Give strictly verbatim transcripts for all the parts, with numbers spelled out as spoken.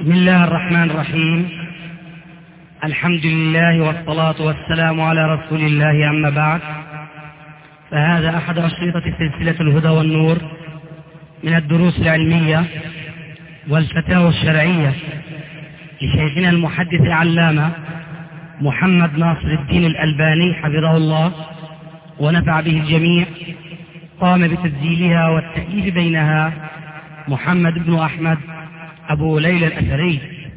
بسم الله الرحمن الرحيم. الحمد لله والصلاة والسلام على رسول الله، أما بعد، فهذا أحد أشرطة سلسلة الهدى والنور من الدروس العلمية والفتاوى الشرعية لشيخنا المحدث العلامة محمد ناصر الدين الألباني حفظه الله ونفع به الجميع. قام بتسجيلها والتأليف بينها محمد بن أحمد أبو ليلى الأثري.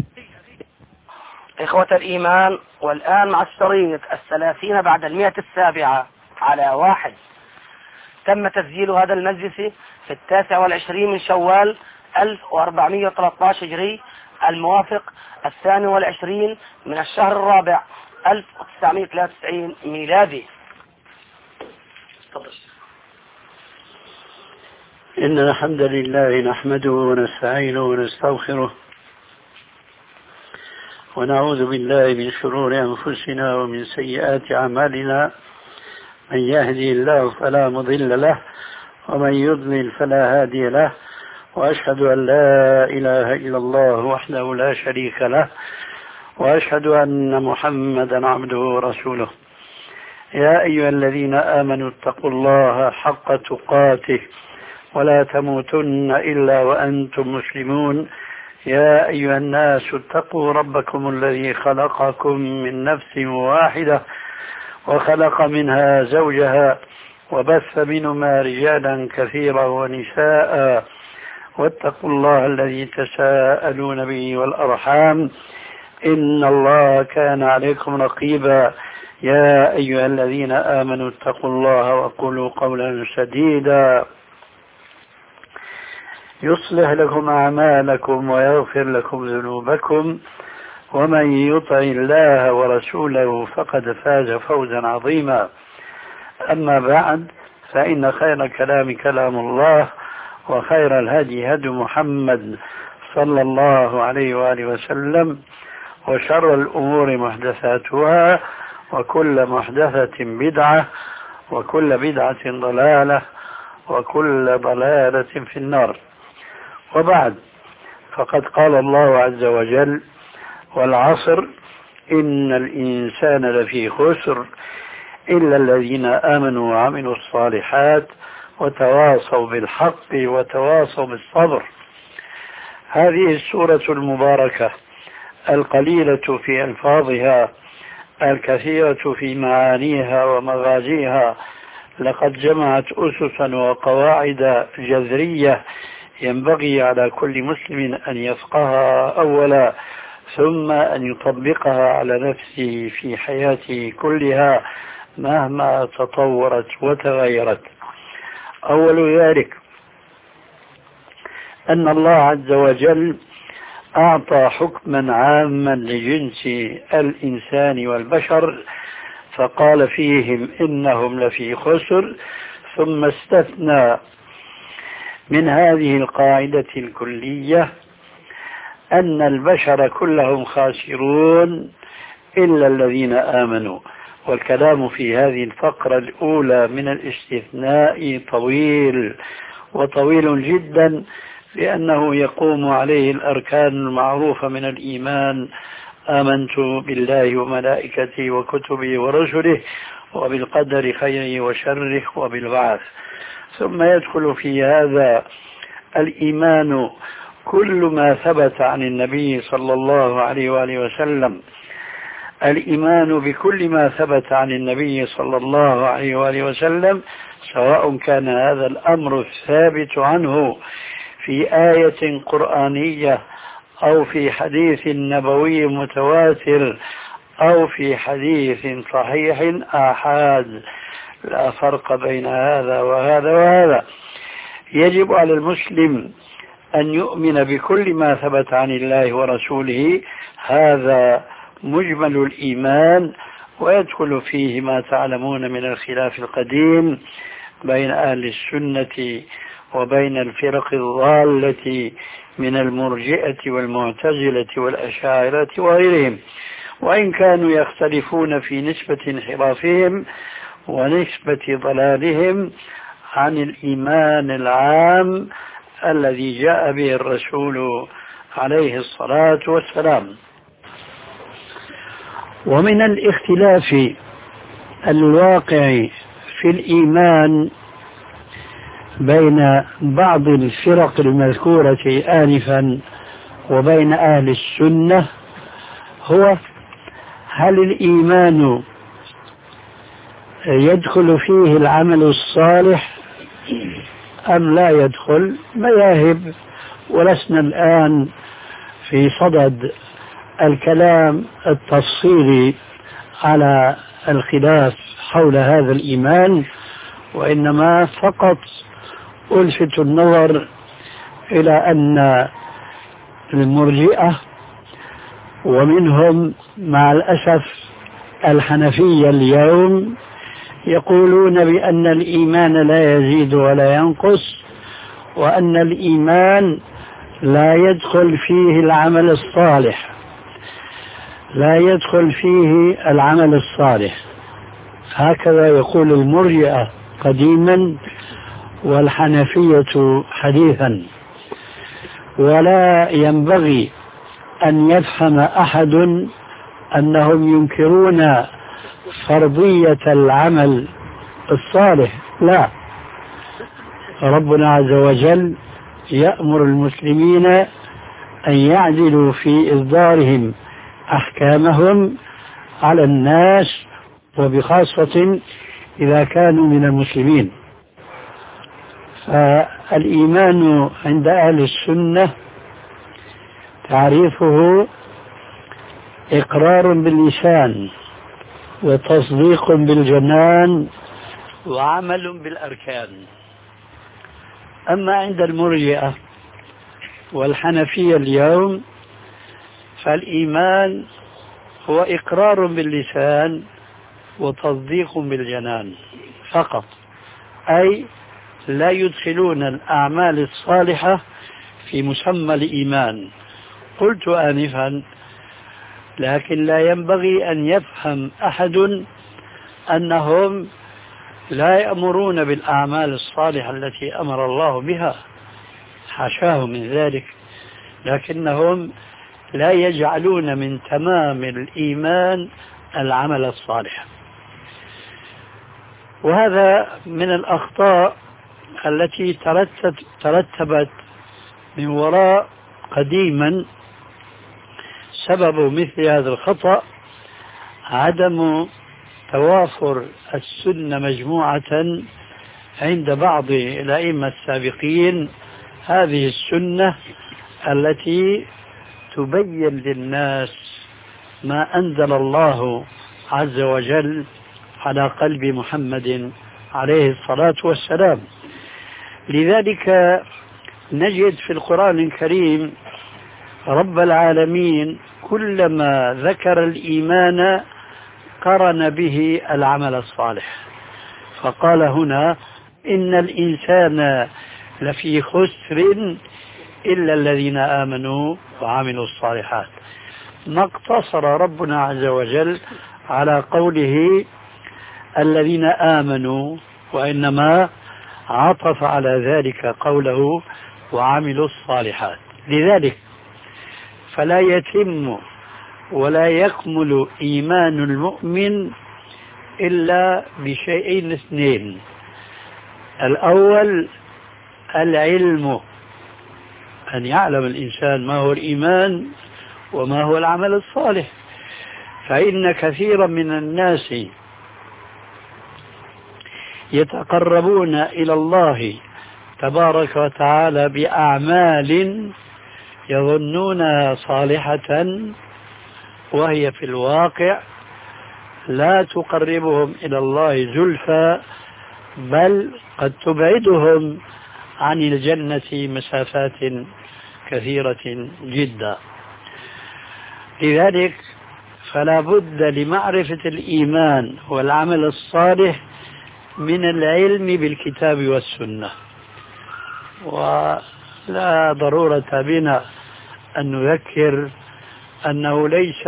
إخوة الإيمان، والآن مع الشريط الثلاثين بعد المئة السابعة على واحد. تم تسجيل هذا المجلس في التاسع والعشرين من شوال ألف وأربعمائة وثلاثة عشر هجري، الموافق الثاني والعشرين من الشهر الرابع ألف وتسعمائة وثلاثة وتسعين ميلادي. إن الحمد لله نحمده ونستعينه ونستغفره ونعوذ بالله من شرور أنفسنا ومن سيئات أعمالنا. من يهدي الله فلا مضل له ومن يضلل فلا هادي له، وأشهد أن لا إله إلا الله وحده لا شريك له، وأشهد أن محمدا عبده ورسوله. يا أيها الذين آمنوا اتقوا الله حق تقاته ولا تموتن إلا وأنتم مسلمون. يا أيها الناس اتقوا ربكم الذي خلقكم من نفس واحدة وخلق منها زوجها وبث منهما رجالا كثيرا ونساء، واتقوا الله الذي تساءلون به والأرحام إن الله كان عليكم رقيبا. يا أيها الذين آمنوا اتقوا الله وقولوا قولا سديدا يصلح لكم أعمالكم ويغفر لكم ذنوبكم، ومن يطع الله ورسوله فقد فاز فوزا عظيما. أما بعد، فإن خير الكلام كلام الله، وخير الهدي هدي محمد صلى الله عليه وآله وسلم، وشر الأمور محدثاتها، وكل محدثة بدعة، وكل بدعة ضلالة، وكل ضلالة في النار. وبعد، فقد قال الله عز وجل: والعصر إن الإنسان لفي خسر إلا الذين آمنوا وعملوا الصالحات وتواصوا بالحق وتواصوا بالصبر. هذه السورة المباركة القليلة في ألفاظها الكثيرة في معانيها ومغازيها لقد جمعت أسسا وقواعد جذرية ينبغي على كل مسلم أن يفقهها أولا، ثم أن يطبقها على نفسه في حياته كلها مهما تطورت وتغيرت. أول ذلك أن الله عز وجل أعطى حكما عاما لجنس الإنسان والبشر، فقال فيهم إنهم لفي خسر، ثم استثنى من هذه القاعدة الكلية أن البشر كلهم خاسرون إلا الذين آمنوا. والكلام في هذه الفقرة الأولى من الاستثناء طويل وطويل جدا، لأنه يقوم عليه الأركان المعروفة من الإيمان: آمنت بالله وملائكته وكتبه ورسله وبالقدر خيره وشره وبالبعث. ثم يدخل في هذا الإيمان كل ما ثبت عن النبي صلى الله عليه وآله وسلم، الإيمان بكل ما ثبت عن النبي صلى الله عليه وآله وسلم، سواء كان هذا الأمر الثابت عنه في آية قرآنية أو في حديث نبوي متواتر أو في حديث صحيح آحاد، لا فرق بين هذا وهذا وهذا. يجب على المسلم أن يؤمن بكل ما ثبت عن الله ورسوله، هذا مجمل الإيمان، ويدخل فيه ما تعلمون من الخلاف القديم بين أهل السنة وبين الفرق الضالة من المرجئة والمعتزلة والأشاعرة وغيرهم، وإن كانوا يختلفون في نسبة انحرافهم ونسبة ضلالهم عن الإيمان العام الذي جاء به الرسول عليه الصلاة والسلام. ومن الاختلاف الواقع في الإيمان بين بعض الفرق المذكورة آنفا وبين أهل السنة هو هل الإيمان يدخل فيه العمل الصالح أم لا يدخل؟ مذاهب، ولسنا الآن في صدد الكلام التفصيلي على الخلاف حول هذا الإيمان، وإنما فقط ألفت النظر إلى أن المرجئة ومنهم مع الأسف الحنفية اليوم يقولون بأن الإيمان لا يزيد ولا ينقص، وأن الإيمان لا يدخل فيه العمل الصالح لا يدخل فيه العمل الصالح هكذا يقول المرجئة قديما والحنفية حديثا. ولا ينبغي أن يفهم أحد أنهم ينكرون فرضية العمل الصالح، لا، ربنا عز وجل يأمر المسلمين أن يعدلوا في إصدارهم أحكامهم على الناس، وبخاصة إذا كانوا من المسلمين. فالإيمان عند أهل السنة تعريفه إقرار باللسان وتصديق بالجنان وعمل بالأركان. أما عند المرجئة والحنفية اليوم فالإيمان هو إقرار باللسان وتصديق بالجنان فقط، أي لا يدخلون الأعمال الصالحة في مسمى الإيمان. قلت آنفا لكن لا ينبغي أن يفهم أحد أنهم لا يأمرون بالأعمال الصالحة التي أمر الله بها، حاشاه من ذلك، لكنهم لا يجعلون من تمام الإيمان العمل الصالح. وهذا من الأخطاء التي ترتبت من وراء قديما. سبب مثل هذا الخطأ عدم توافر السنة مجموعة عند بعض الأئمة السابقين، هذه السنة التي تبين للناس ما أنزل الله عز وجل على قلب محمد عليه الصلاة والسلام. لذلك نجد في القرآن الكريم رب العالمين كلما ذكر الإيمان قرن به العمل الصالح، فقال هنا إن الإنسان لفي خسر إلا الذين آمنوا وعملوا الصالحات. ما اقتصر ربنا عز وجل على قوله الذين آمنوا، وإنما عطف على ذلك قوله وعملوا الصالحات. لذلك فلا يتم ولا يكمل إيمان المؤمن إلا بشيئين اثنين: الأول العلم، أن يعلم الإنسان ما هو الإيمان وما هو العمل الصالح، فإن كثيرا من الناس يتقربون إلى الله تبارك وتعالى بأعمال يظنونها صالحة وهي في الواقع لا تقربهم إلى الله زلفى، بل قد تبعدهم عن الجنة مسافات كثيرة جدا. لذلك فلا بد لمعرفة الإيمان والعمل الصالح من العلم بالكتاب والسنة، ولا ضرورة بنا أن نذكر أنه ليس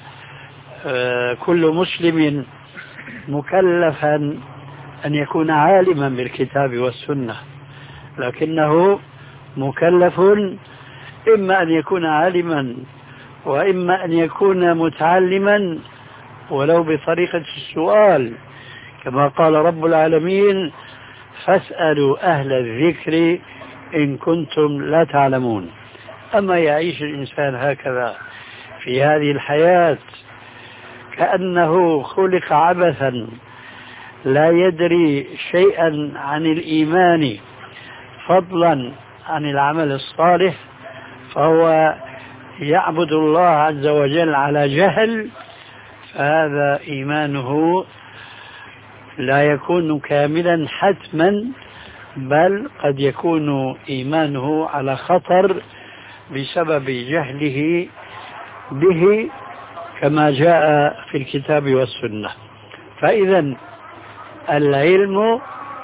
كل مسلم مكلفا أن يكون عالما بالكتاب والسنة، لكنه مكلف إما أن يكون عالما وإما أن يكون متعلما ولو بطريقة السؤال، كما قال رب العالمين: فاسألوا أهل الذكر إن كنتم لا تعلمون. أما يعيش الإنسان هكذا في هذه الحياة كأنه خلق عبثا لا يدري شيئا عن الإيمان فضلا عن العمل الصالح، فهو يعبد الله عز وجل على جهل، فهذا إيمانه لا يكون كاملا حتما، بل قد يكون إيمانه على خطر بسبب جهله به كما جاء في الكتاب والسنة. فإذا العلم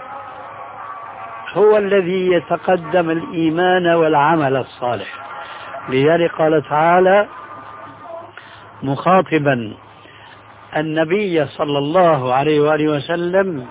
هو الذي يتقدم الإيمان والعمل الصالح. لذلك قال تعالى مخاطبا النبي صلى الله عليه وآله وسلم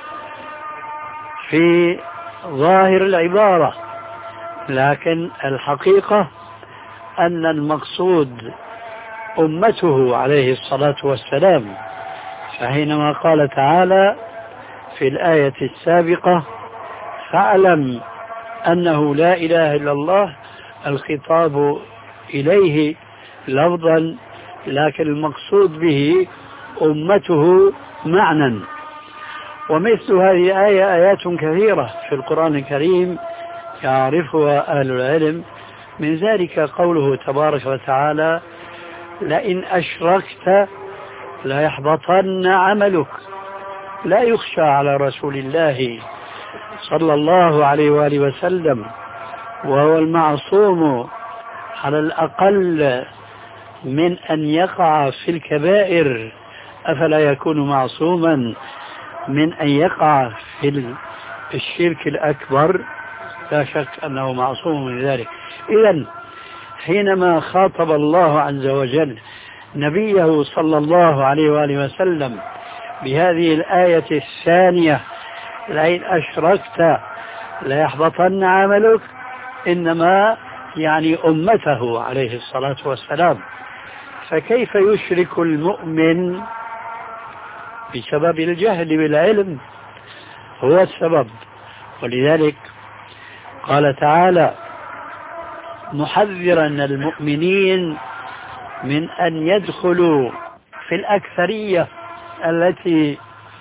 في ظاهر العبارة، لكن الحقيقة أن المقصود أمته عليه الصلاة والسلام. فحينما قال تعالى في الآية السابقة: فاعلم أنه لا إله إلا الله، الخطاب إليه لفظا، لكن المقصود به أمته معنى. ومثل هذه الآية آيات كثيرة في القرآن الكريم يعرفها أهل العلم، من ذلك قوله تبارك وتعالى: لئن أشركت ليحبطن عملك. لا يخشى على رسول الله صلى الله عليه وآله وسلم، وهو المعصوم على الأقل من أن يقع في الكبائر، أفلا يكون معصوما من أن يقع في الشرك الأكبر؟ لا شك أنه معصوم من ذلك. إذن حينما خاطب الله عز وجل نبيه صلى الله عليه وآله وسلم بهذه الآية الثانية: لئن أشركت ليحبطن عملك، إنما يعني أمته عليه الصلاة والسلام. فكيف يشرك المؤمن بسبب الجهل بالعلم؟ هو السبب. ولذلك قال تعالى محذرا المؤمنين من أن يدخلوا في الأكثرية التي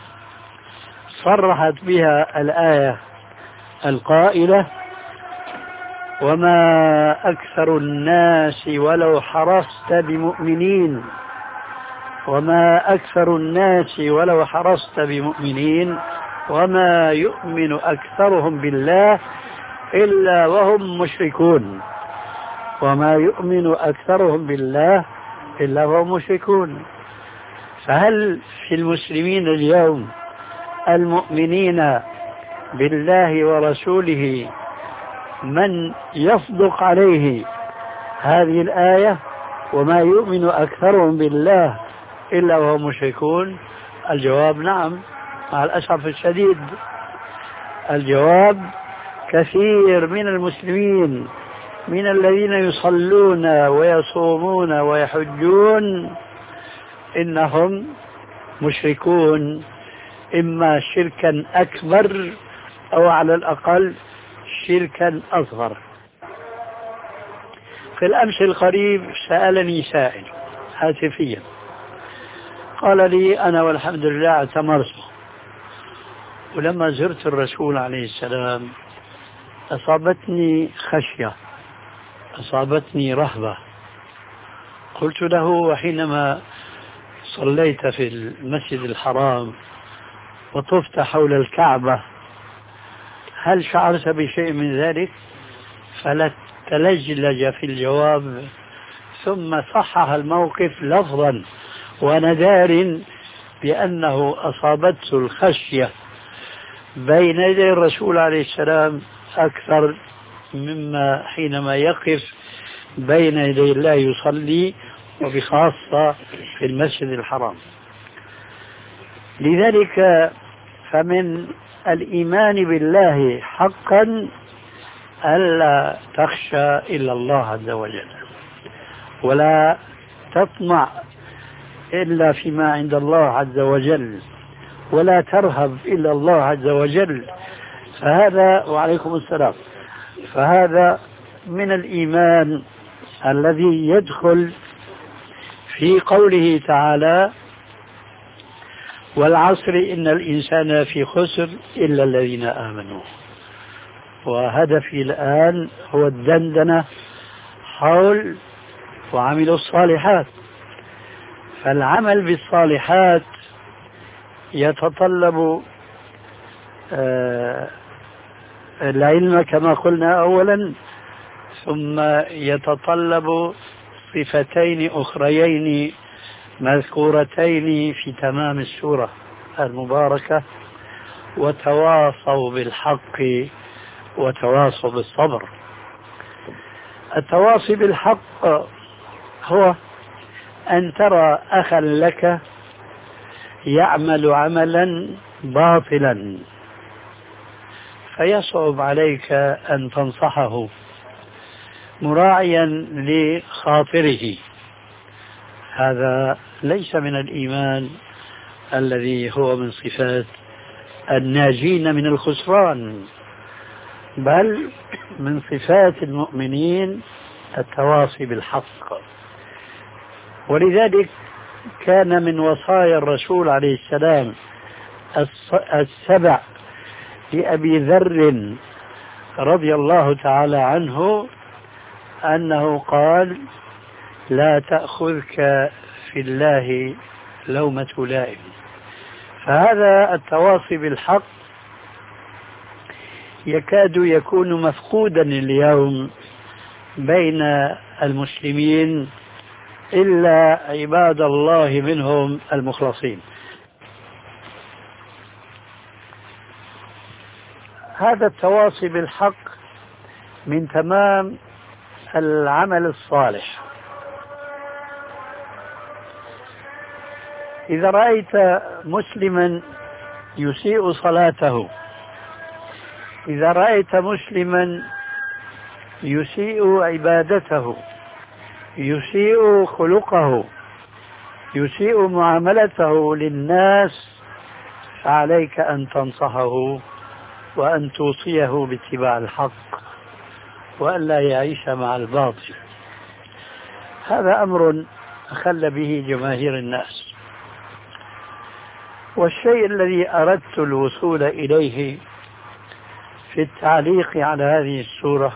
صرحت بها الآية القائلة: وما أكثر الناس ولو حرصت بمؤمنين، وما أكثر الناس ولو حرصت بمؤمنين وما يؤمن أكثرهم بالله إلا وهم مشركون. وما يؤمن أكثرهم بالله إلا وهم مشركون. فهل في المسلمين اليوم المؤمنين بالله ورسوله من يصدق عليه هذه الآية: وما يؤمن أكثرهم بالله إلا وهم مشركون؟ الجواب نعم، مع الأسف الشديد. الجواب كثير من المسلمين من الذين يصلون ويصومون ويحجون إنهم مشركون، إما شركا أكبر أو على الأقل شركا أصغر. في الأمس القريب سألني سائل هاتفيا، قال لي: أنا والحمد لله اعتمرت، ولما زرت الرسول عليه السلام أصابتني خشية، أصابتني رهبة. قلت له: وحينما صليت في المسجد الحرام وطفت حول الكعبة هل شعرت بشيء من ذلك؟ فلتلجلج في الجواب، ثم صحح الموقف لفظا وندار بأنه أصابته الخشية بين يدي الرسول عليه السلام أكثر مما حينما يقف بين يدي الله يصلي، وبخاصة في المسجد الحرام. لذلك فمن الإيمان بالله حقا ألا تخشى إلا الله عز وجل، ولا تطمع إلا فيما عند الله عز وجل، ولا ترهب إلا الله عز وجل. فهذا وعليكم السلام فهذا من الإيمان الذي يدخل في قوله تعالى: والعصر إن الإنسان في خسر إلا الذين آمنوا. وهدفي الآن هو الدندنة حول وعملوا الصالحات. فالعمل بالصالحات يتطلب آه العلم كما قلنا أولا، ثم يتطلب صفتين أخريين مذكورتين في تمام السورة المباركة: وتواصوا بالحق وتواصوا بالصبر. التواصي بالحق هو أن ترى أخا لك يعمل عملا باطلا فيصعب عليك أن تنصحه مراعيا لخاطره. هذا ليس من الإيمان الذي هو من صفات الناجين من الخسران، بل من صفات المؤمنين التواصي بالحق. ولذلك كان من وصايا الرسول عليه السلام السبع لأبي ذر رضي الله تعالى عنه أنه قال: لا تأخذك في الله لومة لائم. فهذا التواصي بالحق يكاد يكون مفقودا اليوم بين المسلمين إلا عباد الله منهم المخلصين. هذا التواصي بالحق من تمام العمل الصالح. إذا رأيت مسلما يسيء صلاته، إذا رأيت مسلما يسيء عبادته، يسيء خلقه، يسيء معاملته للناس، فعليك أن تنصحه وأن توصيه باتباع الحق وأن لا يعيش مع الباطل. هذا أمر أخل به جماهير الناس. والشيء الذي أردت الوصول إليه في التعليق على هذه السورة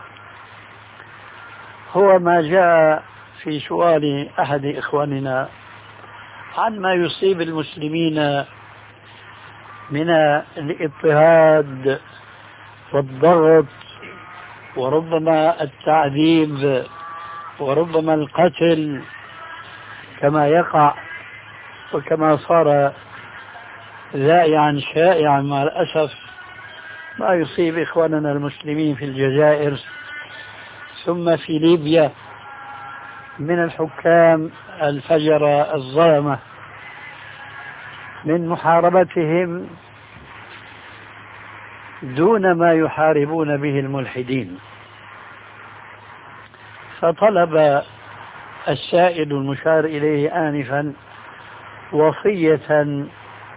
هو ما جاء في سؤال أحد إخواننا عن ما يصيب المسلمين من الاضطهاد والضغط وربما التعذيب وربما القتل كما يقع وكما صار ذائعا شائعا مع الأسف ما يصيب إخواننا المسلمين في الجزائر ثم في ليبيا من الحكام الفجرة الظلمة من محاربتهم دون ما يحاربون به الملحدين. فطلب السائل المشار إليه آنفا وصية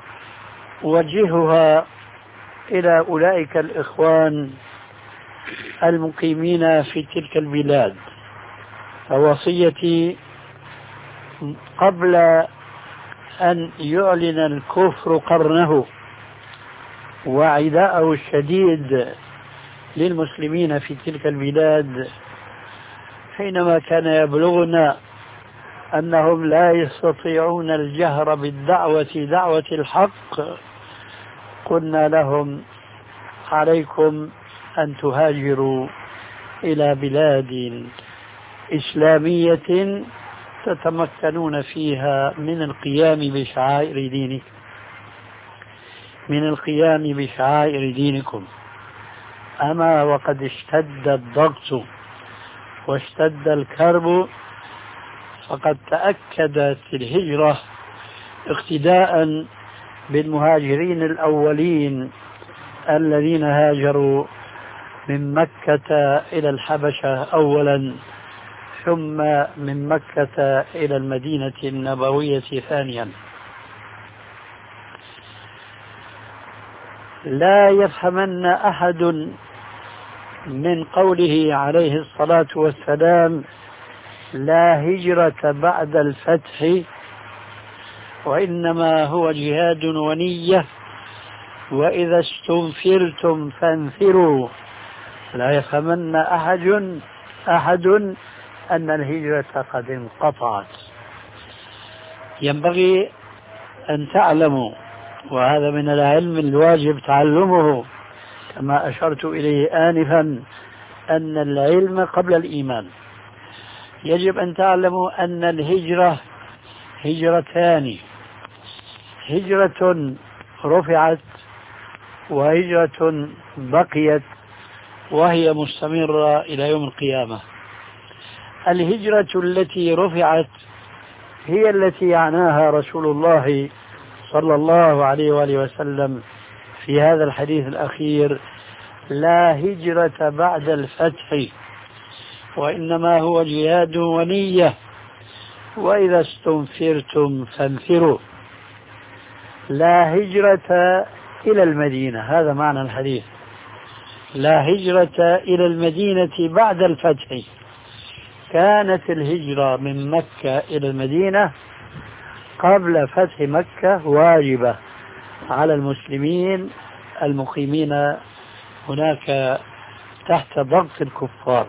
وجهها إلى أولئك الإخوان المقيمين في تلك البلاد. فوصيتي قبل أن يعلن الكفر قرنه وعداءه الشديد للمسلمين في تلك البلاد، حينما كان يبلغنا أنهم لا يستطيعون الجهر بالدعوة دعوة الحق، قلنا لهم: عليكم أن تهاجروا إلى بلاد إسلامية تتمكنون فيها من القيام بشعائر دينكم من القيام بشعائر دينكم. أما وقد اشتد الضغط واشتد الكرب، فقد تأكدت الهجرة اقتداء بالمهاجرين الأولين الذين هاجروا من مكة إلى الحبشة أولا، ثم من مكة إلى المدينة النبوية ثانيا. لا يفهمن أحد من قوله عليه الصلاة والسلام لا هجرة بعد الفتح وإنما هو جهاد ونية وإذا استنفرتم فانفروا، لا يفهمن أحد أحد أن الهجرة قد انقطعت. ينبغي أن تعلموا، وهذا من العلم الواجب تعلمه كما أشرت إليه آنفا، أن العلم قبل الإيمان. يجب أن تعلموا أن الهجرة هجرتان، هجرة رفعت وهجرة بقيت وهي مستمرة إلى يوم القيامة. الهجرة التي رفعت هي التي يعناها رسول الله صلى الله عليه وآله وسلم في هذا الحديث الأخير: لا هجرة بعد الفتح وإنما هو جهاد ونية وإذا استنفرتم فانفروا. لا هجرة إلى المدينة، هذا معنى الحديث، لا هجرة إلى المدينة بعد الفتح. كانت الهجرة من مكة إلى المدينة قبل فتح مكة واجبة على المسلمين المقيمين هناك تحت ضغط الكفار.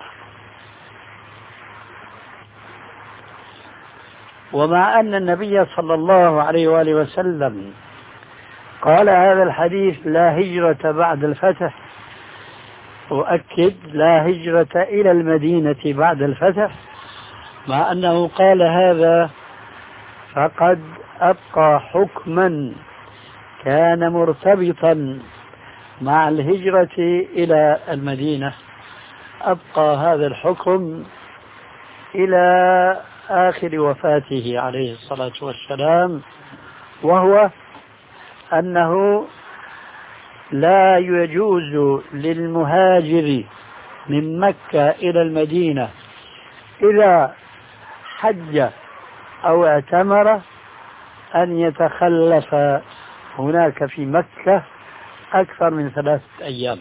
ومع أن النبي صلى الله عليه وآله وسلم قال هذا الحديث لا هجرة بعد الفتح، وأكد لا هجرة إلى المدينة بعد الفتح، مع أنه قال هذا فقد أبقى حكما كان مرتبطا مع الهجرة إلى المدينة، أبقى هذا الحكم إلى آخر وفاته عليه الصلاة والسلام، وهو أنه لا يجوز للمهاجر من مكة إلى المدينة إذا حج أو اعتمر أن يتخلف هناك في مكة أكثر من ثلاثة أيام،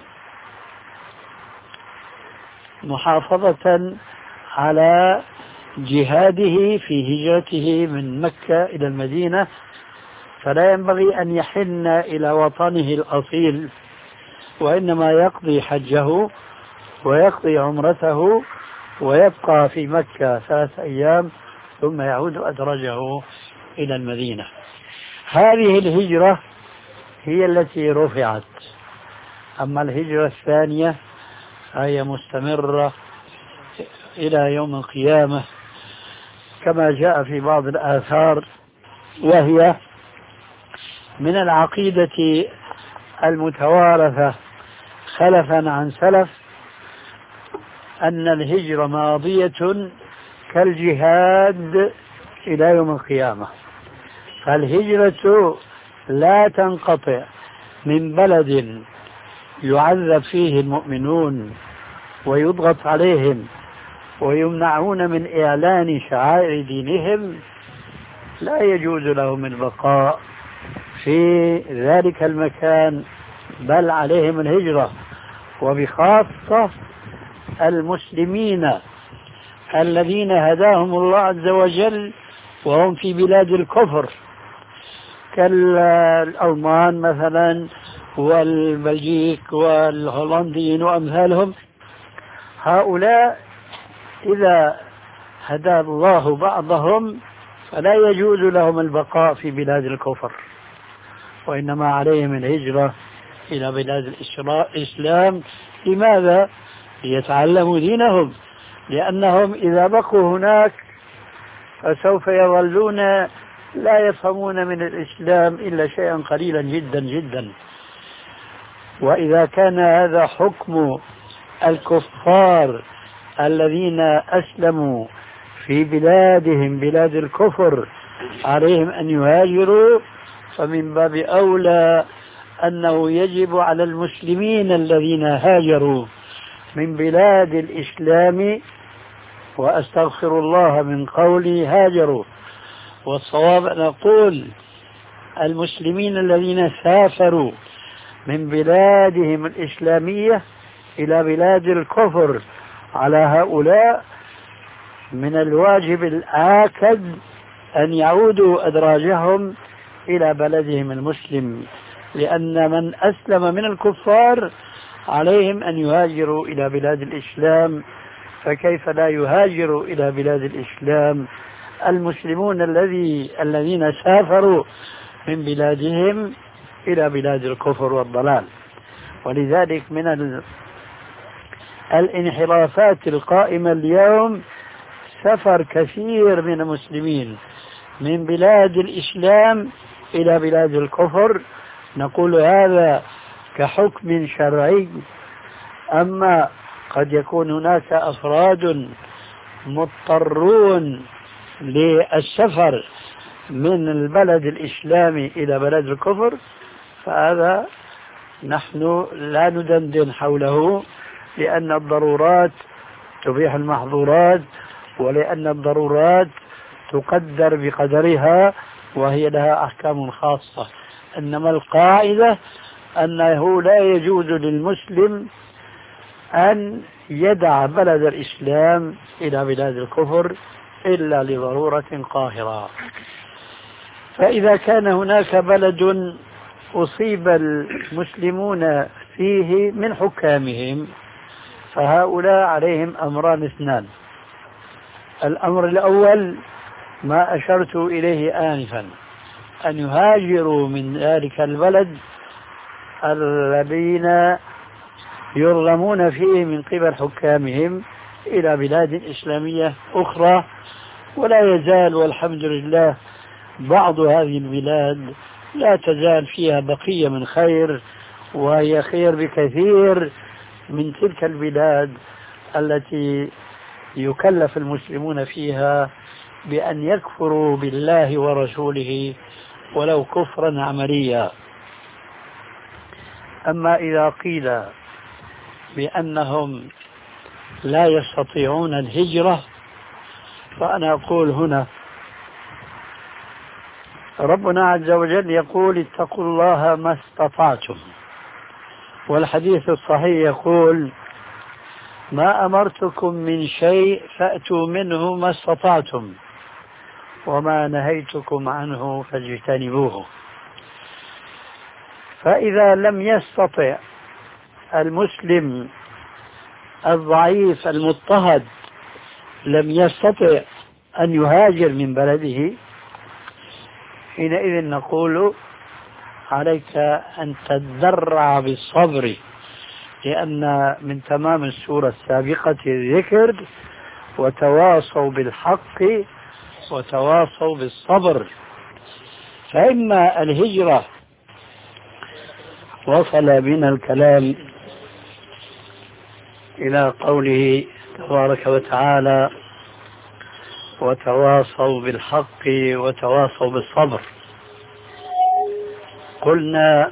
محافظة على جهاده في هجرته من مكة إلى المدينة. فلا ينبغي أن يحن إلى وطنه الأصيل، وإنما يقضي حجه ويقضي عمرته ويبقى في مكة ثلاثة أيام ثم يعود أدرجه إلى المدينة. هذه الهجرة هي التي رفعت. أما الهجرة الثانية فهي مستمرة إلى يوم القيامة كما جاء في بعض الآثار، وهي من العقيدة المتوارثة خلفا عن سلف أن الهجرة ماضية كالجهاد إلى يوم القيامة. فالهجرة لا تنقطع من بلد يعذب فيه المؤمنون ويضغط عليهم ويمنعون من إعلان شعائر دينهم، لا يجوز لهم البقاء في ذلك المكان، بل عليهم الهجرة. وبخاصة المسلمين الذين هداهم الله عز وجل وهم في بلاد الكفر كالألمان مثلا والبلجيك والهولنديين وأمثالهم، هؤلاء إذا هدى الله بعضهم فلا يجوز لهم البقاء في بلاد الكفر، وإنما عليهم الهجرة إلى بلاد الإسلام. لماذا؟ ليتعلموا دينهم، لأنهم إذا بقوا هناك فسوف يظلون لا يفهمون من الإسلام إلا شيئا قليلا جدا جدا. وإذا كان هذا حكم الكفار الذين أسلموا في بلادهم بلاد الكفر عليهم أن يهاجروا، فمن باب أولى أنه يجب على المسلمين الذين هاجروا من بلاد الإسلام، وأستغفر الله من قولي هاجروا، والصواب أن أقول المسلمين الذين سافروا من بلادهم الإسلامية إلى بلاد الكفر، على هؤلاء من الواجب الآكد أن يعودوا أدراجهم إلى بلدهم المسلم، لأن من أسلم من الكفار عليهم أن يهاجروا إلى بلاد الإسلام، فكيف لا يهاجروا إلى بلاد الإسلام المسلمون الذي الذين سافروا من بلادهم إلى بلاد الكفر والضلال. ولذلك من الانحرافات القائمة اليوم سفر كثير من المسلمين من بلاد الإسلام إلى بلاد الكفر. نقول هذا كحكم شرعي، أما قد يكون هناك أفراد مضطرون للسفر من البلد الإسلامي إلى بلد الكفر، فهذا نحن لا ندندن حوله، لأن الضرورات تبيح المحظورات، ولأن الضرورات تقدر بقدرها وهي لها أحكام خاصة. إنما القاعدة أنه لا يجوز للمسلم أن يدع بلد الإسلام إلى بلاد الكفر إلا لضرورة قاهرة. فإذا كان هناك بلد أصيب المسلمون فيه من حكامهم، فهؤلاء عليهم أمران اثنان. الأمر الأول ما أشرت إليه آنفا، أن يهاجروا من ذلك البلد الذين يرغمون فيه من قبل حكامهم إلى بلاد إسلامية أخرى. ولا يزال والحمد لله بعض هذه البلاد لا تزال فيها بقية من خير، وهي خير بكثير من تلك البلاد التي يكلف المسلمون فيها بأن يكفروا بالله ورسوله ولو كفرا عمليا. أما إذا قيل بأنهم لا يستطيعون الهجرة، فأنا أقول هنا ربنا عز وجل يقول اتقوا الله ما استطعتم، والحديث الصحيح يقول ما أمرتكم من شيء فأتوا منه ما استطعتم وما نهيتكم عنه فاجتنبوه. فإذا لم يستطع المسلم الضعيف المضطهد لم يستطع أن يهاجر من بلده، حينئذ نقول عليك أن تتذرع بالصبر، لأن من تمام السورة السابقة الذكر وتواصوا بالحق وتواصوا بالصبر. فإما الهجرة وصل بنا الكلام إلى قوله تبارك وتعالى وتواصوا بالحق وتواصوا بالصبر. قلنا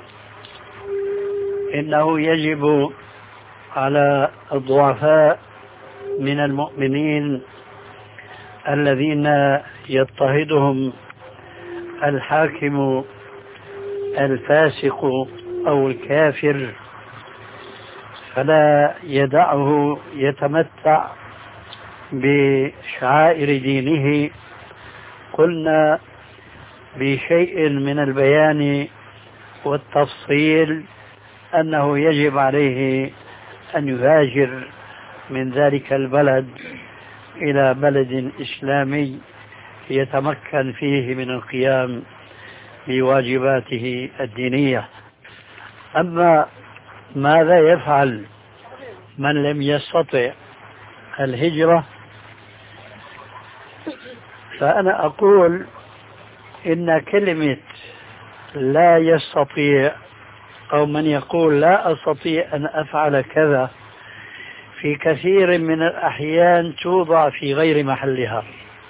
إنه يجب على الضعفاء من المؤمنين الذين يضطهدهم الحاكم الفاسق أو الكافر فلا يدعه يتمتع بشعائر دينه. قلنا بشيء من البيان والتفصيل أنه يجب عليه أن يهاجر من ذلك البلد إلى بلد إسلامي يتمكن فيه من القيام بواجباته الدينية. أما ماذا يفعل من لم يستطع الهجرة؟ فأنا أقول إن كلمة لا يستطيع أو من يقول لا أستطيع أن أفعل كذا في كثير من الأحيان توضع في غير محلها.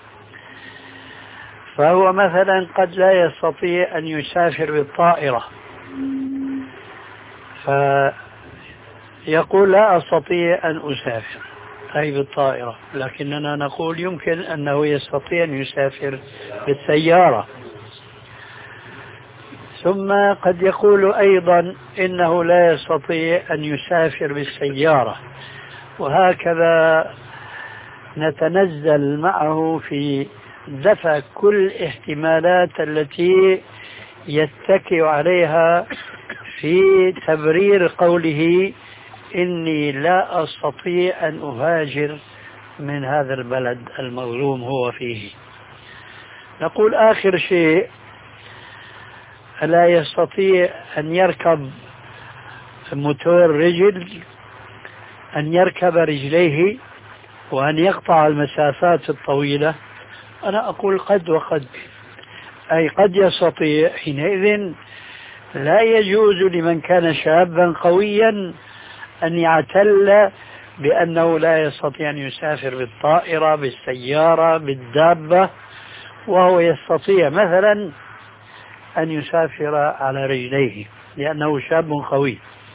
فهو مثلا قد لا يستطيع أن يسافر بالطائرة يقول لا أستطيع أن أسافر أي بالطائرة، لكننا نقول يمكن أنه يستطيع أن يسافر بالسيارة. ثم قد يقول أيضا إنه لا يستطيع أن يسافر بالسيارة، وهكذا نتنزل معه في دفع كل الاحتمالات التي يتكئ عليها في تبرير قوله إني لا أستطيع أن أهاجر من هذا البلد المظلوم هو فيه. نقول آخر شيء، ألا يستطيع أن يركب موتور رجل، أن يركب رجليه وأن يقطع المسافات الطويلة؟ أنا أقول قد وقد، أي قد يستطيع. حينئذ لا يجوز لمن كان شابا قويا أن يعتل بأنه لا يستطيع أن يسافر بالطائرة بالسيارة بالدابة، وهو يستطيع مثلا أن يسافر على رجليه لأنه شاب قوي.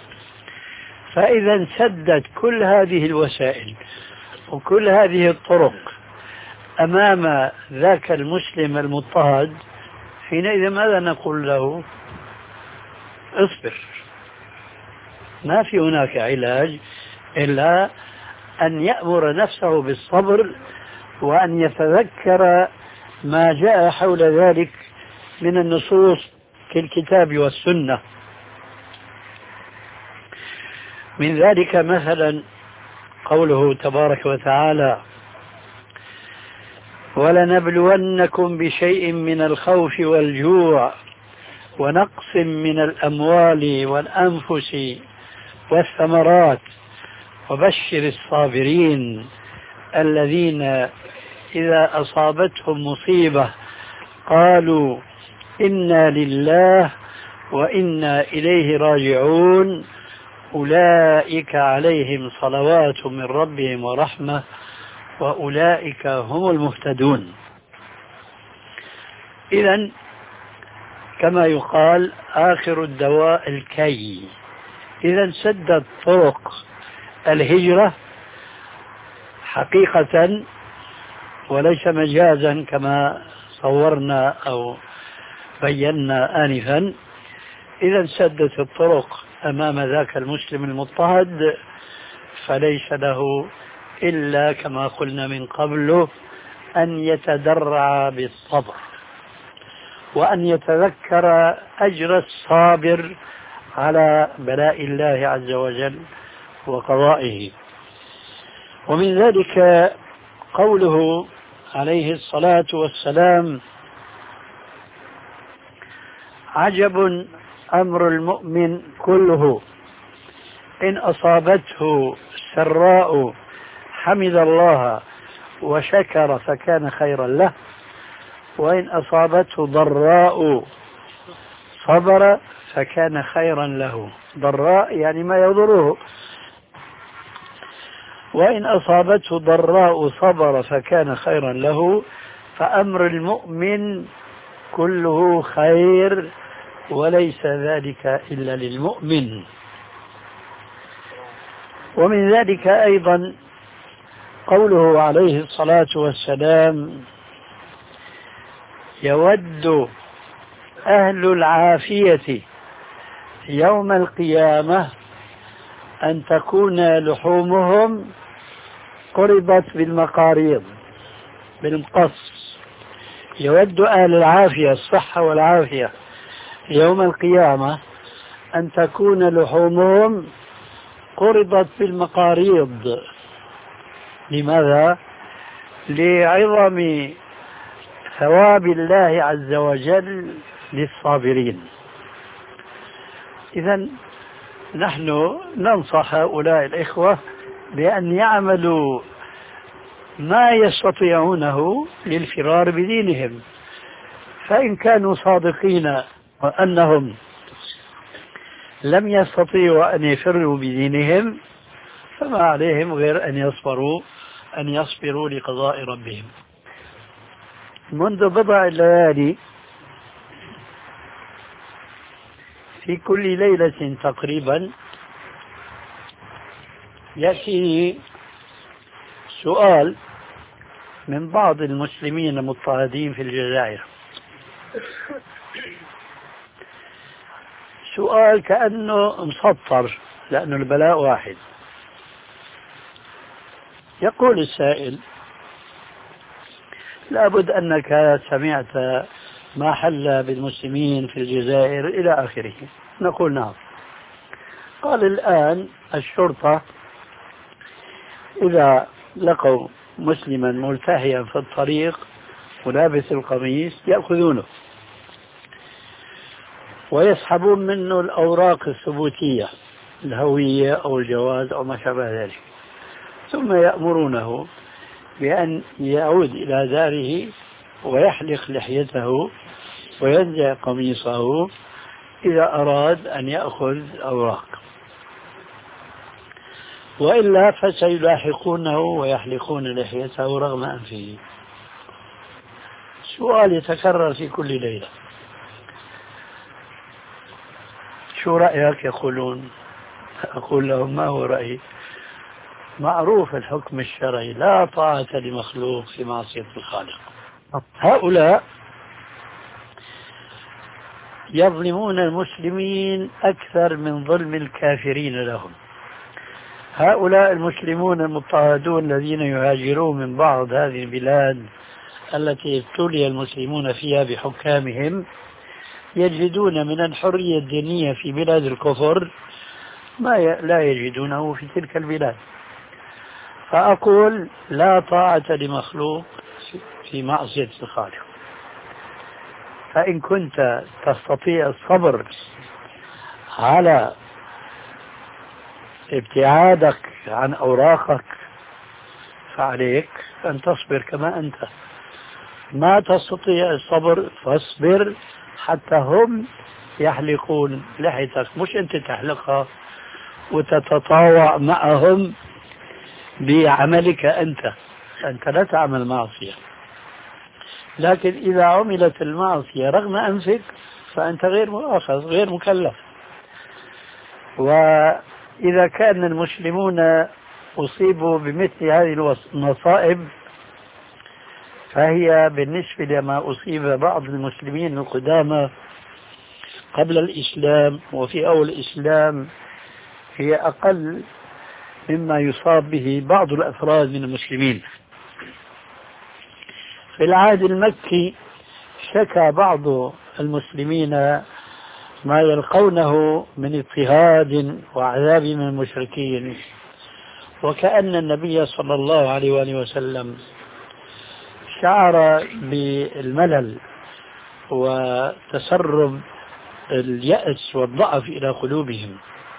فإذا سدت كل هذه الوسائل وكل هذه الطرق أمام ذاك المسلم المضطهد، حينئذ ماذا نقول له؟ اصبر، ما في هناك علاج إلا أن يأمر نفسه بالصبر وأن يتذكر ما جاء حول ذلك من النصوص في الكتاب والسنة. من ذلك مثلا قوله تبارك وتعالى: ولنبلونكم بشيء من الخوف والجوع ونقص من الأموال والأنفس والثمرات وبشر الصابرين الذين إذا أصابتهم مصيبة قالوا إنا لله وإنا إليه راجعون أولئك عليهم صلوات من ربهم ورحمة وأولئك هم المهتدون. إذن كما يقال آخر الدواء الكي. إذن سدت طرق الهجرة حقيقة وليس مجازا كما صورنا أو بينا آنفا. إذا سدت الطرق أمام ذاك المسلم المضطهد، فليس له إلا كما قلنا من قبل أن يتدرع بالصبر وأن يتذكر أجر الصابر على بلاء الله عز وجل وقضائه. ومن ذلك قوله عليه الصلاة والسلام: عجب أمر المؤمن كله، إن أصابته سراء حمد الله وشكر فكان خيرا له، وإن أصابته ضراء صبر فكان خيرا له. ضراء يعني ما يضره. وإن أصابته ضراء صبر فكان خيرا له. فأمر المؤمن كله خير وليس ذلك إلا للمؤمن. ومن ذلك أيضا قوله عليه الصلاة والسلام: يود أهل العافية يوم القيامة أن تكون لحومهم قربت بالمقاريض بالمقص. يود أهل العافية الصحة والعافية يوم القيامة أن تكون لحومهم قربت بالمقاريض. لماذا؟ لعظم ثواب الله عز وجل للصابرين. إذن نحن ننصح هؤلاء الإخوة بأن يعملوا ما يستطيعونه للفرار بدينهم، فإن كانوا صادقين وأنهم لم يستطيعوا أن يفروا بدينهم فما عليهم غير أن يصبروا أن يصبروا لقضاء ربهم. منذ بضع ليالي في كل ليلة تقريبا يأتي سؤال من بعض المسلمين المضطهدين في الجزائر، سؤال كأنه مسطر لأنه البلاء واحد. يقول السائل: لابد أنك سمعت ما حل بالمسلمين في الجزائر إلى آخره. نقول نعم. قال: الآن الشرطة إذا لقوا مسلما ملتحيا في الطريق ولابس القميص يأخذونه ويسحبون منه الأوراق الثبوتية، الهوية أو الجواز أو ما شابه ذلك، ثم يأمرونه بأن يعود إلى داره ويحلق لحيته وينزع قميصه إذا أراد أن يأخذ أوراق، وإلا فسيلاحقونه ويحلقون لحيته رغم أنفه. سؤال يتكرر في كل ليلة: شو رأيك؟ يقولون. أقول لهم: ما هو رأيي؟ معروف الحكم الشرعي، لا طاعة لمخلوق في معصية الخالق. هؤلاء يظلمون المسلمين أكثر من ظلم الكافرين لهم. هؤلاء المسلمون المضطهدون الذين يهاجرون من بعض هذه البلاد التي ابتلي المسلمون فيها بحكامهم يجدون من الحرية الدينية في بلاد الكفر ما لا يجدونه في تلك البلاد. فأقول: لا طاعة لمخلوق في معصية الخالق. فإن كنت تستطيع الصبر على ابتعادك عن أوراقك فعليك أن تصبر كما أنت. ما تستطيع الصبر فاصبر حتى هم يحلقون لحيتك، مش أنت تحلقها وتتطاوع معهم بعملك أنت. أنت لا تعمل معصية، لكن إذا عملت المعصية رغم أنفك فأنت غير مؤاخذ، غير مكلف. وإذا كان المسلمون أصيبوا بمثل هذه المصائب فهي بالنسبة لما أصيب بعض المسلمين القدامى قبل الإسلام وفي أول الإسلام هي أقل مما يصاب به بعض الأفراد من المسلمين. في العهد المكي شكى بعض المسلمين ما يلقونه من اضطهاد وعذاب من المشركين، وكأن النبي صلى الله عليه وآله وسلم شعر بالملل وتسرب اليأس والضعف إلى قلوبهم،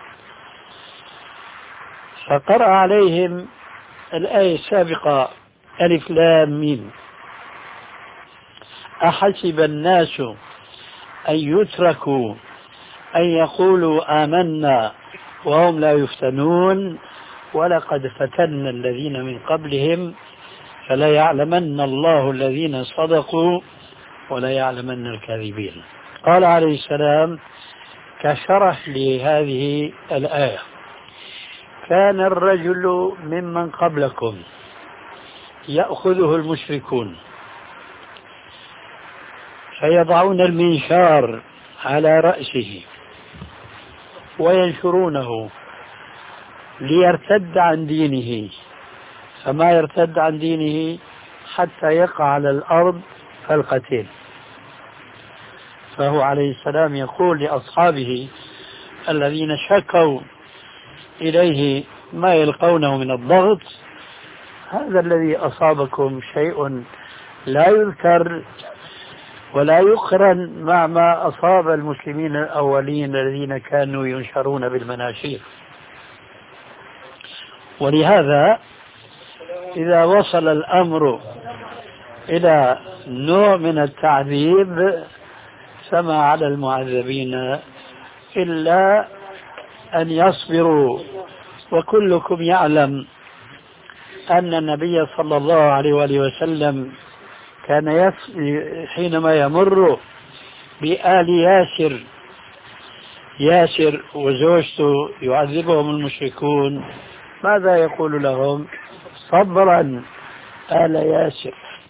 فقرأ عليهم الآية السابقة: ألف لام ميم، أحسب الناس أن يتركوا أن يقولوا آمنا وهم لا يفتنون ولقد فتنا الذين من قبلهم فلا يعلمن الله الذين صدقوا ولا يعلمن الكاذبين. قال عليه السلام كشرح لهذه الآية: كان الرجل ممن قبلكم يأخذه المشركون فيضعون المنشار على رأسه وينشرونه ليرتد عن دينه، فما يرتد عن دينه حتى يقع على الأرض فالقتيل. فهو عليه السلام يقول لأصحابه الذين شكوا إليه ما يلقونه من الضغط: هذا الذي أصابكم شيء لا يذكر ولا يقرن مع ما أصاب المسلمين الأولين الذين كانوا ينشرون بالمناشير. ولهذا إذا وصل الأمر إلى نوع من التعذيب فما على المعذبين إلا أن يصبروا. وكلكم يعلم أن النبي صلى الله عليه وآله وسلم كان حينما يمر بآل ياسر ياسر وزوجته يعذبهم المشركون ماذا يقول لهم؟ صبرا آل ياسر،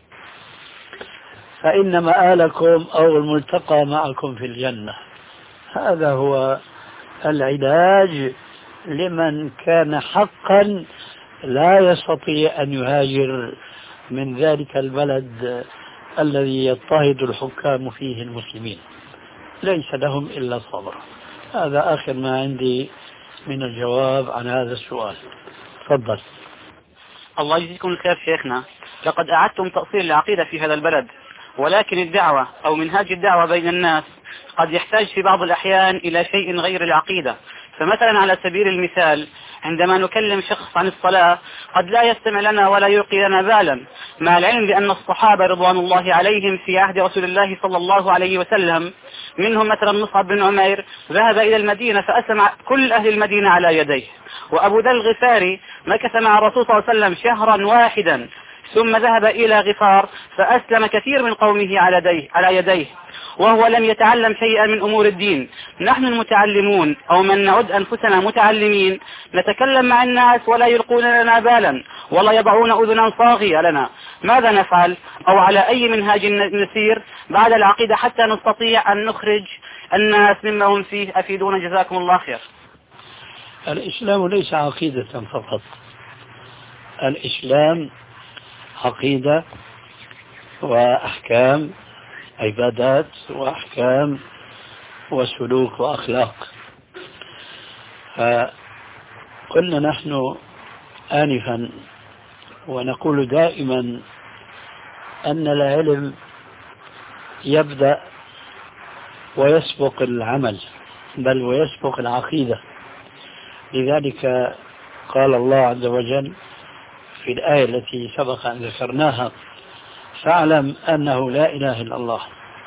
فإن مآلكم أو الملتقى معكم في الجنة. هذا هو العلاج لمن كان حقا لا يستطيع أن يهاجر من ذلك البلد الذي يضطهد الحكام فيه المسلمين، ليس لهم إلا الصبر. هذا آخر ما عندي من الجواب عن هذا السؤال. تفضل. الله يجزيكم الخير شيخنا، لقد أعدتم تأصيل العقيدة في هذا البلد، ولكن الدعوة أو منهاج الدعوة بين الناس قد يحتاج في بعض الأحيان إلى شيء غير العقيدة. فمثلا على سبيل المثال عندما نكلم شخص عن الصلاة قد لا يستمع لنا ولا يلقي لنا بالا، مع العلم بأن الصحابة رضوان الله عليهم في عهد رسول الله صلى الله عليه وسلم منهم مثلا مصعب بن عمير ذهب إلى المدينة فأسمع كل أهل المدينة على يديه، وأبو ذر الغفاري مكث مع الرسول صلى الله عليه وسلم شهرا واحدا ثم ذهب إلى غفار فأسلم كثير من قومه على يديه, على يديه وهو لم يتعلم شيئا من أمور الدين. نحن المتعلمون أو من نعد أنفسنا متعلمين نتكلم مع الناس ولا يلقون لنا بالا ولا يضعون أذنا صاغية لنا. ماذا نفعل أو على أي منهاج نسير بعد العقيدة حتى نستطيع أن نخرج الناس مما هم فيه؟ أفيدونا جزاكم الله خير. الإسلام ليس عقيدة فقط، الإسلام عقيدة وأحكام، عبادات وأحكام وسلوك وأخلاق. فقلنا نحن آنفا ونقول دائما أن العلم يبدأ ويسبق العمل، بل ويسبق العقيدة. لذلك قال الله عز وجل في الآية التي سبق أن ذكرناها: فاعلم أنه لا إله إلا الله.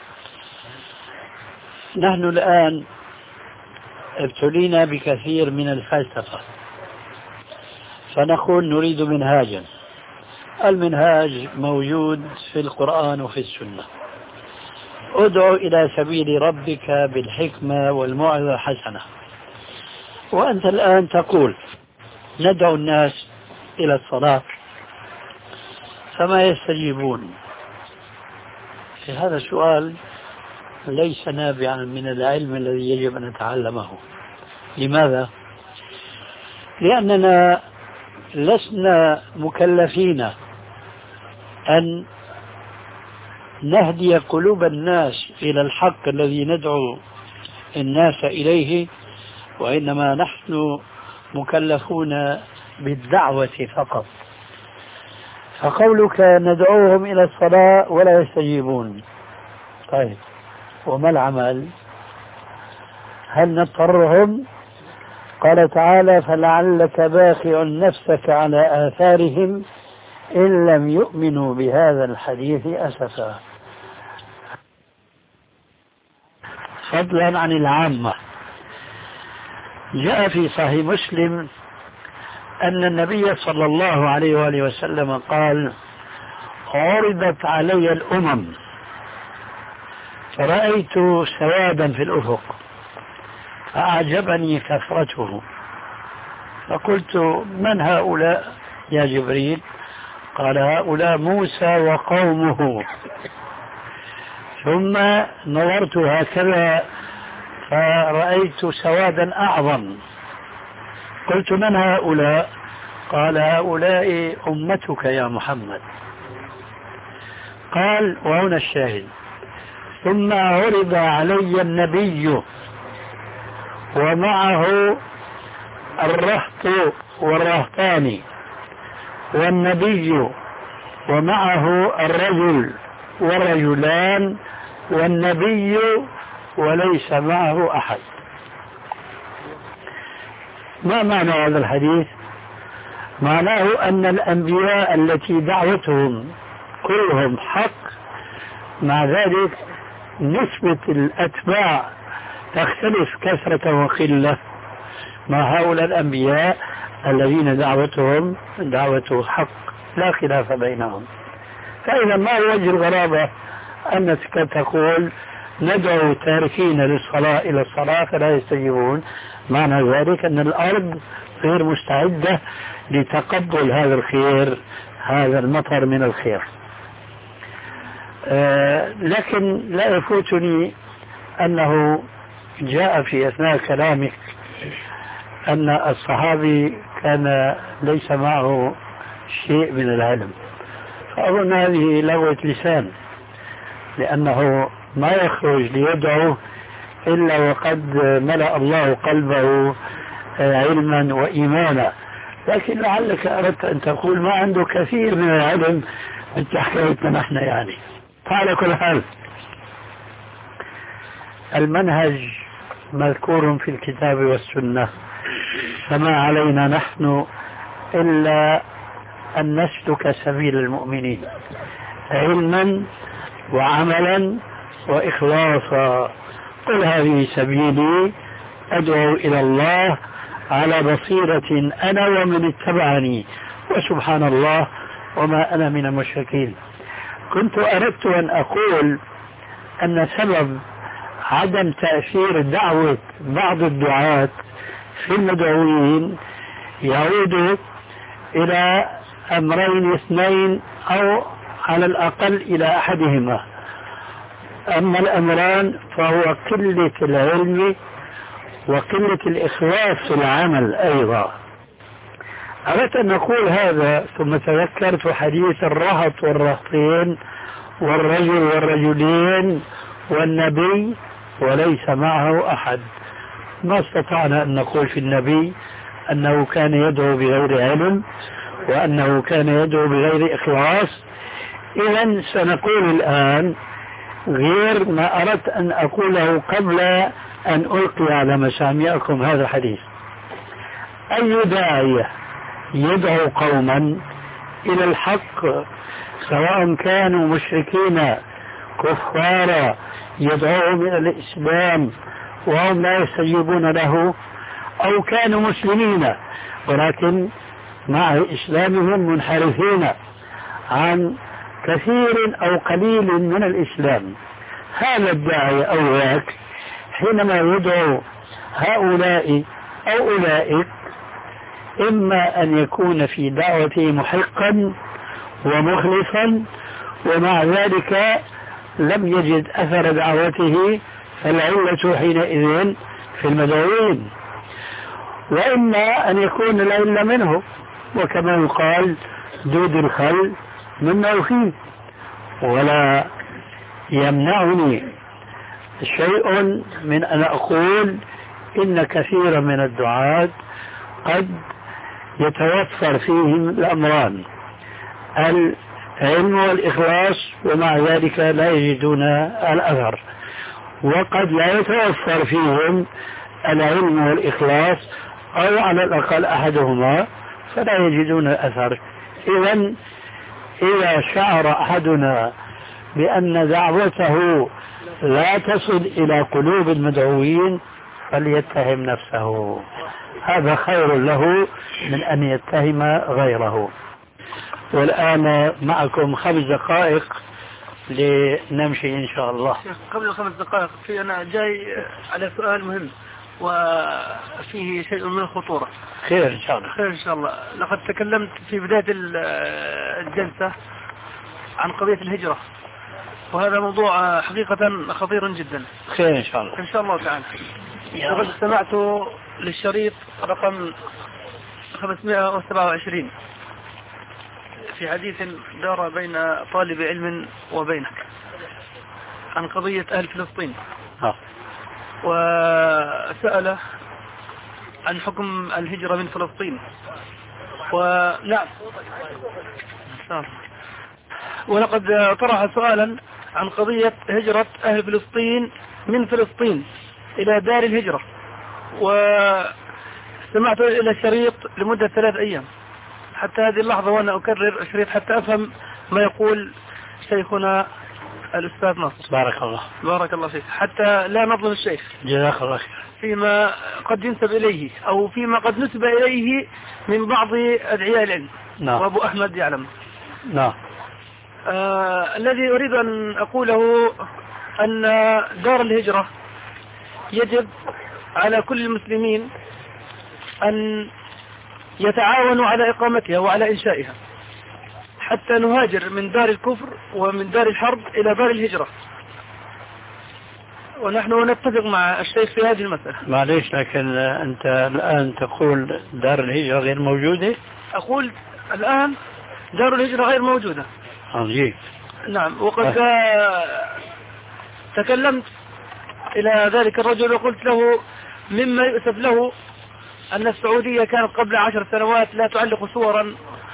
نحن الآن ابتلينا بكثير من الفلسفة، فنقول نريد منهاجا. المنهاج موجود في القرآن وفي السنة: ادعو إلى سبيل ربك بالحكمة والموعظة الحسنة. وأنت الآن تقول ندعو الناس إلى الصلاة فما يستجيبون. هذا السؤال ليس نابعا من العلم الذي يجب أن نتعلمه. لماذا؟ لأننا لسنا مكلفين أن نهدي قلوب الناس إلى الحق الذي ندعو الناس إليه، وإنما نحن مكلفون بالدعوة فقط. فقولك ندعوهم إلى الصلاة ولا يستجيبون، طيب وما العمل؟ هل نضطرهم؟ قال تعالى: فلعلك باخع نفسك على آثارهم إن لم يؤمنوا بهذا الحديث أسفا. فضلا عن العامة، جاء في صحيح مسلم أن النبي صلى الله عليه وآله وسلم قال: عرضت علي الأمم فرأيت سوادا في الأفق فأعجبني كثرته، فقلت: من هؤلاء يا جبريل؟ قال: هؤلاء موسى وقومه. ثم نظرت هكذا فرأيت سوادا أعظم، قلت: من هؤلاء؟ قال: هؤلاء أمتك يا محمد. قال، وهنا الشاهد: ثم عرض علي النبي ومعه الرهط والرهطان، والنبي ومعه الرجل والرجلان، والنبي وليس معه أحد. ما معنى هذا الحديث؟ معناه أن الأنبياء التي دعوتهم كلهم حق، مع ذلك نسبة الأتباع تختلف كثرة وقلة مع هؤلاء الأنبياء الذين دعوتهم دعوة حق لا خلاف بينهم. فإذا ما هو وجه الغرابة أنك تقول ندعو تاركين للصلاة إلى الصلاة فلا يستجيبون، معنى ذلك أن الأرض غير مستعدة لتقبل هذا الخير، هذا المطر من الخير. آه لكن لا يفوتني أنه جاء في أثناء كلامك أن الصحابي كان ليس معه شيء من العلم، فأظن هذه لغوة لسان، لأنه ما يخرج ليدعو إلا وقد ملأ الله قلبه علما وإيمانا، لكن لعلك أردت أن تقول ما عنده كثير من العلم مثل حكايتنا نحن يعني. فعلى كل حال المنهج مذكور في الكتاب والسنة، فما علينا نحن إلا أن نسلك سبيل المؤمنين علما وعملا وإخلاصا. قل هذه سبيلي أدعو إلى الله على بصيرة أنا ومن اتبعني وسبحان الله وما أنا من المشركين. كنت أردت أن أقول أن سبب عدم تأثير دعوة بعض الدعاة في المدعوين يعود إلى أمرين اثنين أو على الأقل إلى أحدهما. أما الأمران فهو قلة العلم وقلة الإخلاص في العمل أيضا. أردت أن نقول هذا ثم تذكرت حديث الرهط والرهطين والرجل والرجلين والنبي وليس معه أحد. ما استطعنا أن نقول في النبي أنه كان يدعو بغير علم وأنه كان يدعو بغير إخلاص. إذن سنقول الآن غير ما أردت أن أقوله قبل أن ألقي على مسامعكم هذا الحديث. أي داعية يدعو قوما إلى الحق سواء كانوا مشركين كفارا يدعوهم إلى الإسلام وهم لا يستجيبون له، أو كانوا مسلمين ولكن مع إسلامهم منحرفين عن كثير أو قليل من الإسلام، هذا الداعي أو ذاك حينما يدعو هؤلاء أو أولئك إما أن يكون في دعوته محقا ومخلصا ومع ذلك لم يجد أثر دعوته فالعلة حينئذ في المدعوين، وإما أن يكون العلة منه، وكما يقال دود الخل من موخيه. ولا يمنعني شيء من أن أقول إن كثيرا من الدعاة قد يتوفر فيهم الأمران العلم والإخلاص ومع ذلك لا يجدون الأثر، وقد لا يتوفر فيهم العلم والإخلاص أو على الأقل أحدهما فلا يجدون الأثر. إذن إذا شعر أحدنا بأن دعوته لا تصل إلى قلوب المدعوين فليتهم نفسه، هذا خير له من أن يتهم غيره. والآن معكم خمس دقائق لنمشي إن شاء الله. قبل الخمس دقائق في أنا جاي على سؤال مهم وفيه شيء من الخطورة. خير إن شاء الله. خير إن شاء الله. لقد تكلمت في بداية الجلسة عن قضية الهجرة، وهذا موضوع حقيقة خطير جدا. خير إن شاء الله. إن شاء الله تعالى. لقد استمعت للشريط رقم خمسمائة وسبعة وعشرين في حديث دار بين طالب علم وبينك عن قضية أهل فلسطين، ها. وسأل عن حكم الهجرة من فلسطين. ونعم، ولقد طرح سؤالا عن قضية هجرة أهل فلسطين من فلسطين إلى دار الهجرة، واستمعت إلى الشريط لمدة ثلاث أيام حتى هذه اللحظة وأنا أكرر الشريط حتى أفهم ما يقول شيخنا الأستاذ ناصر. بارك الله. بارك الله فيك. حتى لا نظلم الشيخ. جزاك الله خير. فيما قد ينسب إليه أو فيما قد نسب إليه من بعض أدعياء العلم. نعم. وأبو أحمد يعلم. نعم. آه الذي أريد أن أقوله أن دار الهجرة يجب على كل المسلمين أن يتعاونوا على إقامتها وعلى إنشائها حتى نهاجر من دار الكفر ومن دار الحرب إلى دار الهجرة، ونحن نتفق مع الشيخ في هذه المسألة. معليش، لكن أنت الآن تقول دار الهجرة غير موجودة؟ أقول الآن دار الهجرة غير موجودة. عجيب. نعم، وقد أه. تكلمت إلى ذلك الرجل وقلت له مما يؤسف له أن السعودية كانت قبل عشر سنوات لا تعلق صورا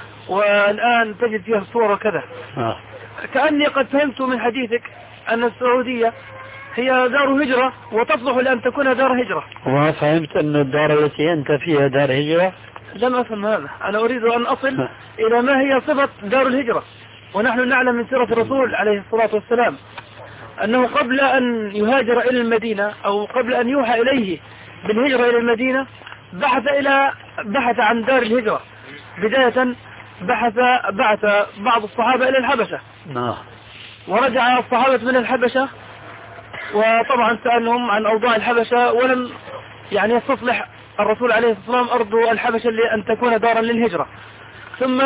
والآن تجد فيها صور وكذا. آه. كأني قد فهمت من حديثك أن السعودية هي دار هجرة وتصلح لأن تكون دار هجرة. وما فهمت أن الدار التي أنت فيها دار هجرة؟ لم أفهم هذا، أنا أريد أن أصل آه. إلى ما هي صفة دار الهجرة. ونحن نعلم من سيرة الرسول عليه الصلاة والسلام أنه قبل أن يهاجر إلى المدينة أو قبل أن يوحى إليه بالهجرة إلى المدينة بحث إلى بحث عن دار الهجرة. بداية بحث بعث بعض الصحابة إلى الحبشة. نعم. ورجع الصحابة من الحبشة وطبعا سألهم عن أوضاع الحبشة ولم يعني يستصلح الرسول عليه الصلاة والسلام أرض الحبشة لأن تكون دارا للهجرة. ثم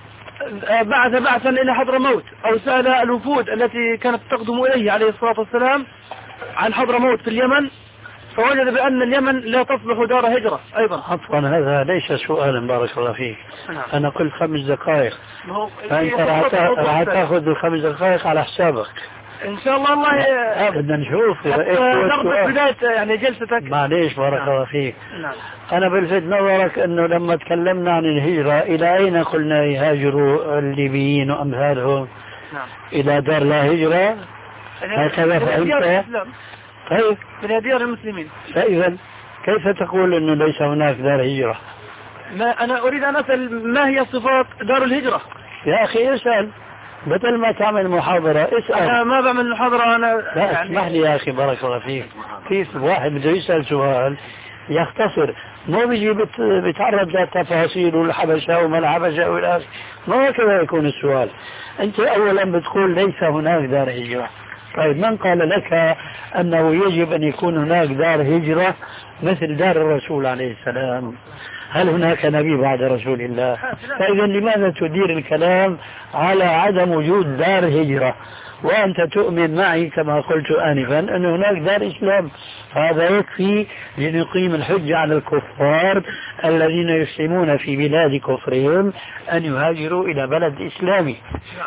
بعث بعثا إلى حضرموت أو سأل الوفود التي كانت تقدم إليه عليه الصلاة والسلام عن حضرموت في اليمن، فوجد بأن اليمن لا تصلح دار هجرة أيضا. عفوا، هذا ليس سؤالا بارك الله فيك. نعم. أنا قلت خمس دقائق، فأنت راح تأخذ الخمس دقائق على حسابك إن شاء الله. الله بدنا نشوف نربط بداية يعني جلستك. معليش بارك نعم. الله فيك. نعم. أنا بلفت نظرك أنه لما تكلمنا عن الهجرة إلى أين قلنا يهاجروا الليبيين وأمثالهم؟ نعم. إلى دار لا هجرة، هكذا فهمت؟ طيب، من ديار المسلمين. فإذا كيف تقول أنه ليس هناك دار هجرة؟ ما أنا أريد أن أسأل ما هي صفات دار الهجرة. يا أخي اسأل، بدل ما تعمل محاضرة اسأل. أنا ما بعمل محاضرة أنا. لا يعني اسمح لي يا أخي بارك الله فيك، كيف واحد بده يسأل سؤال يختصر، مو بيجي بت... بيتعرض للتفاصيل والحبشة وما الحبشة والآخر، ما هكذا يكون السؤال. أنت أولا بتقول ليس هناك دار هجرة. طيب، من قال لك أنه يجب أن يكون هناك دار هجرة مثل دار الرسول عليه السلام؟ هل هناك نبي بعد رسول الله؟ فإذا لماذا تدير الكلام على عدم وجود دار هجرة وأنت تؤمن معي كما قلت آنفا أن هناك دار إسلام؟ هذا يكفي لنقيم الحجة على الكفار الذين يسلمون في بلاد كفرهم أن يهاجروا إلى بلد إسلامي.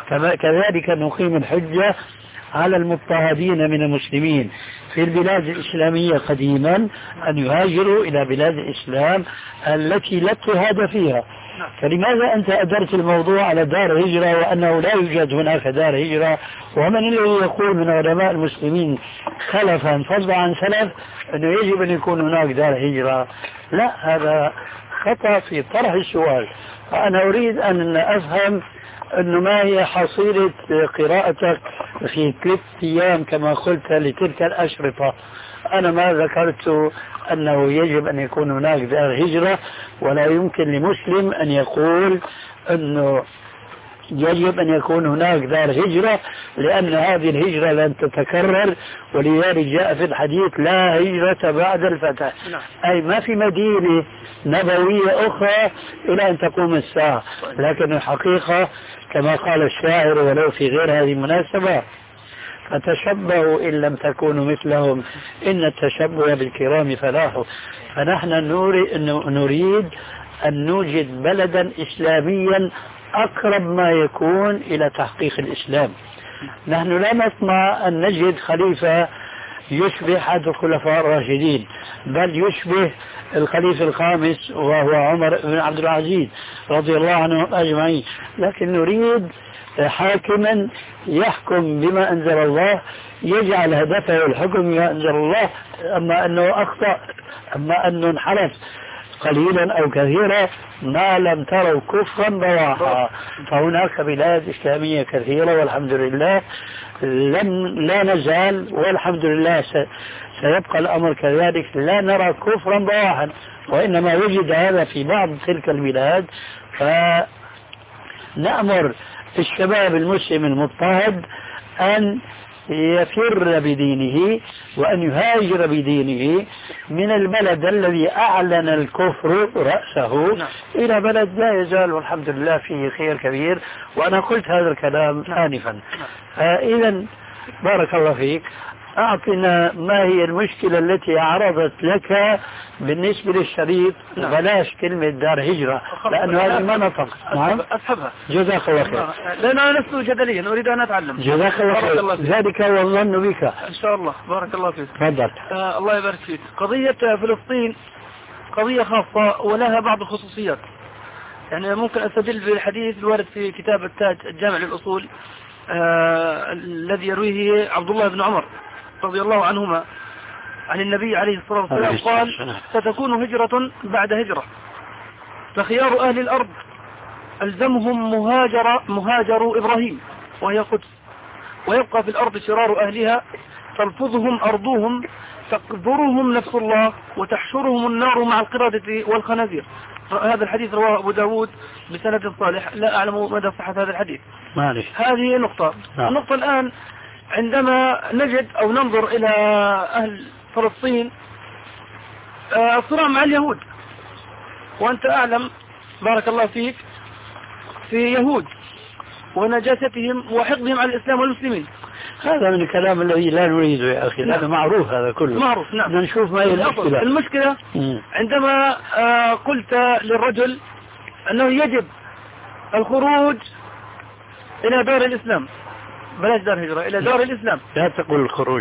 كذلك نقيم الحجة على المضطهدين من المسلمين في البلاد الإسلامية قديما أن يهاجروا إلى بلاد الإسلام التي لا اضطهاد فيها. فلماذا أنت أدرت الموضوع على دار هجرة وأنه لا يوجد هناك دار هجرة؟ ومن الذي يقول من علماء المسلمين خلفا فضلا عن سلف أنه يجب أن يكون هناك دار هجرة؟ لا، هذا خطأ في طرح السؤال. فأنا أريد أن أفهم أنه ما هي حصيلة قراءتك في ثلاث أيام كما قلت لتلك الأشرطة. أنا ما ذكرت أنه يجب أن يكون هناك دار هجرة، ولا يمكن لمسلم أن يقول أنه يجب أن يكون هناك دار هجرة لأن هذه الهجرة لن تتكرر، ولذلك جاء في الحديث لا هجرة بعد الفتح، أي ما في مدينة نبوية أخرى إلى أن تقوم الساعة. لكن الحقيقة كما قال الشاعر ولو في غير هذه المناسبة فتشبهوا إن لم تكونوا مثلهم إن التشبه بالكرام فلاح. فنحن نريد أن نوجد بلدا إسلاميا أقرب ما يكون إلى تحقيق الإسلام. نحن لا نطمع أن نجد خليفة يشبه أحد الخلفاء الراشدين، بل يشبه الخليفة الخامس وهو عمر بن عبد العزيز رضي الله عنهم أجمعين، لكن نريد حاكما يحكم بما أنزل الله، يجعل هدفه الحكم بما أنزل الله. أما أنه أخطأ، أما أنه انحرف قليلا أو كثيرا، ما لم تروا كفرا بواحا. فهناك بلاد إسلامية كثيرة والحمد لله لم لا نزال، والحمد لله سيبقى الأمر كذلك، لا نرى كفرا بواحا، وإنما وجد هذا في بعض تلك البلاد. فنأمر الشباب المسلم المضطهد أن يفر بدينه وأن يهاجر بدينه من البلد الذي أعلن الكفر رأسه نعم. إلى بلد لا يزال والحمد لله فيه خير كبير. وأنا قلت هذا الكلام نعم. آنفا. نعم. إذا بارك الله فيك، أعطنا ما هي المشكلة التي عرضت لك بالنسبة للشريط. نعم. بلاش كلمة دار هجرة لأنه هذه ما نطق. نعم. أسحبها. جزاك الله خير. لأن أنا لست جدليا، أريد أن أتعلم. جزاك الله خير. ذلك هو الظن بك. إن شاء الله. بارك الله فيك. تفضل. آه الله يبارك فيك. قضية فلسطين قضية خاصة ولها بعض الخصوصيات. يعني ممكن أستدل بالحديث الوارد في كتاب التاج الجامع للأصول آه الذي يرويه عبد الله بن عمر رضي الله عنهما عن النبي عليه الصلاة والسلام قال: ستكون هجرة بعد هجرة، فخيار أهل الأرض ألزمهم مهاجر مهاجر إبراهيم وهي القدس، ويبقى في الأرض شرار أهلها تلفظهم أرضهم تقذرهم نفس الله وتحشرهم النار مع القردة والخنازير. هذا الحديث رواه أبو داود بسند صالح، لا أعلم مدى صحة هذا الحديث. معلش. هذه نقطة. نعم. النقطة الآن عندما نجد أو ننظر إلى أهل فلسطين الصراع مع اليهود، وأنت أعلم بارك الله فيك في يهود ونجاستهم وحقدهم على الإسلام والمسلمين. هذا من الكلام الذي لا نريده يا أخي. نعم. هذا معروف، هذا كله معروف. نعم. بدنا نشوف ما هي المشكلة. المشكلة مم. عندما آه قلت للرجل أنه يجب الخروج إلى دار الإسلام، بلاش دار هجرة، إلى دار الإسلام. لا تقول الخروج،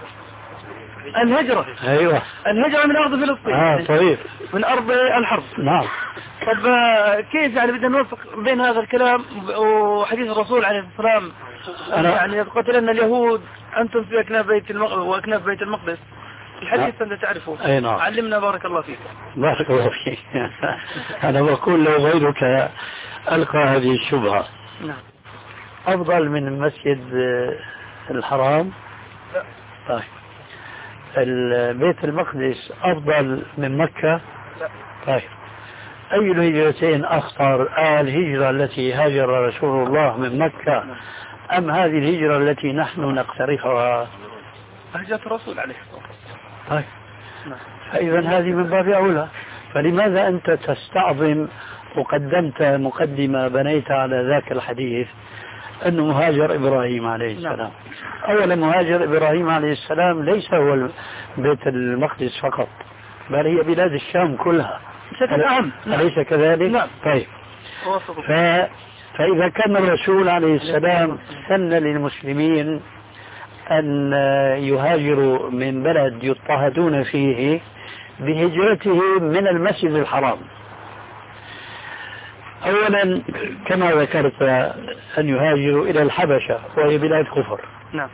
الهجرة. أيوة، الهجرة من أرض فلسطين. آه طيب، من أرض الحرب. نعم. طب كيف يعني بدنا نوفق بين هذا الكلام وحديث الرسول عليه الصلاة والسلام أنا يعني قتلنا اليهود أنتم في أكناف بيت المقدس وأكناف بيت المقدس، الحديث أنت تعرفه. أي نعم. علمنا بارك الله فيك. بارك الله فيك. أنا بقول لو غيرك ألقى هذه الشبهة. نعم. أفضل من المسجد الحرام؟ لا. طيب، البيت المقدس أفضل من مكة؟ لا. طيب، أي الهجرتين أخطر؟ الهجرة التي هاجر رسول الله من مكة أم هذه الهجرة التي نحن نقترحها؟ هجرة الرسول عليه الصلاة والسلام. طيب، فإذا هذه من باب أولى. فلماذا أنت تستعظم وقدمت مقدمة بنيت على ذاك الحديث أنه مهاجر إبراهيم عليه السلام؟ أولا مهاجر إبراهيم عليه السلام ليس هو بيت المقدس فقط، بل هي بلاد الشام كلها بشكل عام. أليس كذلك؟ نعم. طيب، ف... فإذا كان الرسول عليه السلام سن للمسلمين أن يهاجروا من بلد يضطهدون فيه بهجرته من المسجد الحرام، أولا كما ذكرت أن يهاجروا إلى الحبشة وهي بلاد كفر. نعم.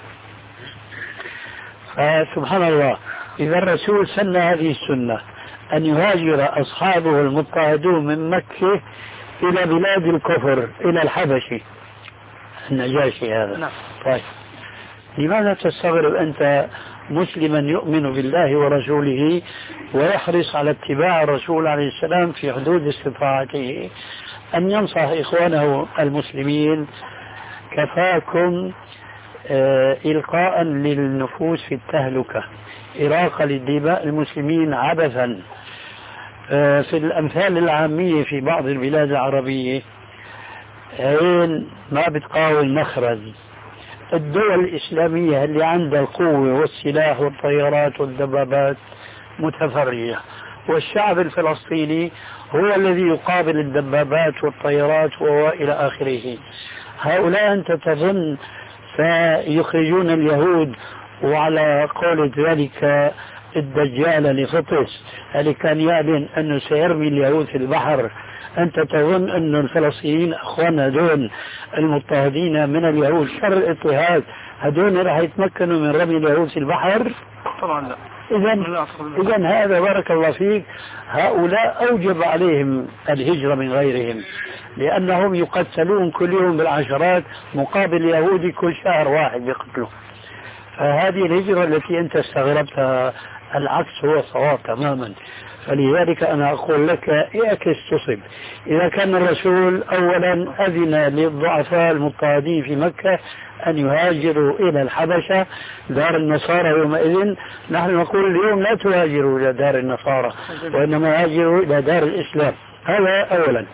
فسبحان الله، إذا الرسول سن هذه السنة أن يهاجر أصحابه المضطهدون من مكة إلى بلاد الكفر إلى الحبشي النجاشي هذا. نعم. طيب، لماذا تستغرب أنت مسلما يؤمن بالله ورسوله ويحرص على اتباع الرسول عليه السلام في حدود استطاعته أن ينصح إخوانه المسلمين؟ كفاكم آه إلقاء للنفوس في التهلكة، إراقة للدماء المسلمين عبثا. آه في الأمثال العامية في بعض البلاد العربية عين ما بتقاوم مخرج. الدول الإسلامية اللي عندها القوة والسلاح والطيارات والدبابات متفرجة، والشعب الفلسطيني هو الذي يقابل الدبابات والطيارات وإلى آخره. هؤلاء أنت تظن سيخرجون اليهود؟ وعلى قول ذلك الدجال لفطس اللي كان يعلن أنه سيرمي اليهود في البحر، أنت تظن أن الفلسطينيين أخوانا دون المضطهدين من اليهود شر الاضطهاد هدول راح يتمكنوا من رمي اليهود في البحر؟ طبعا لا. إذن إذن هذا بارك الله فيك، هؤلاء أوجب عليهم الهجرة من غيرهم، لأنهم يقتلون كل يوم بالعشرات مقابل يهودي كل شهر واحد يقتله. فهذه الهجرة التي أنت استغربتها العكس هو صواب تماما. فلذلك أنا أقول لك اعكس تصب. إذا كان الرسول أولا أذن للضعفاء المضطهدين في مكة أن يهاجروا إلى الحبشة دار النصارى يومئذ، نحن نقول اليوم لا تهاجروا إلى دار النصارى وإنما هاجروا إلى دار الإسلام. هذا أولا.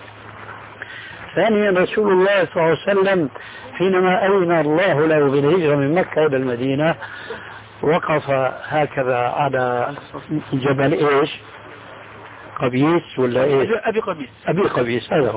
ثانيا رسول الله صلى الله عليه وسلم حينما أذن الله له بالهجرة من مكة إلى المدينة وقف هكذا على جبل إيش قبيس ولا إيش أبي قبيس أبي قبيس هذا هو.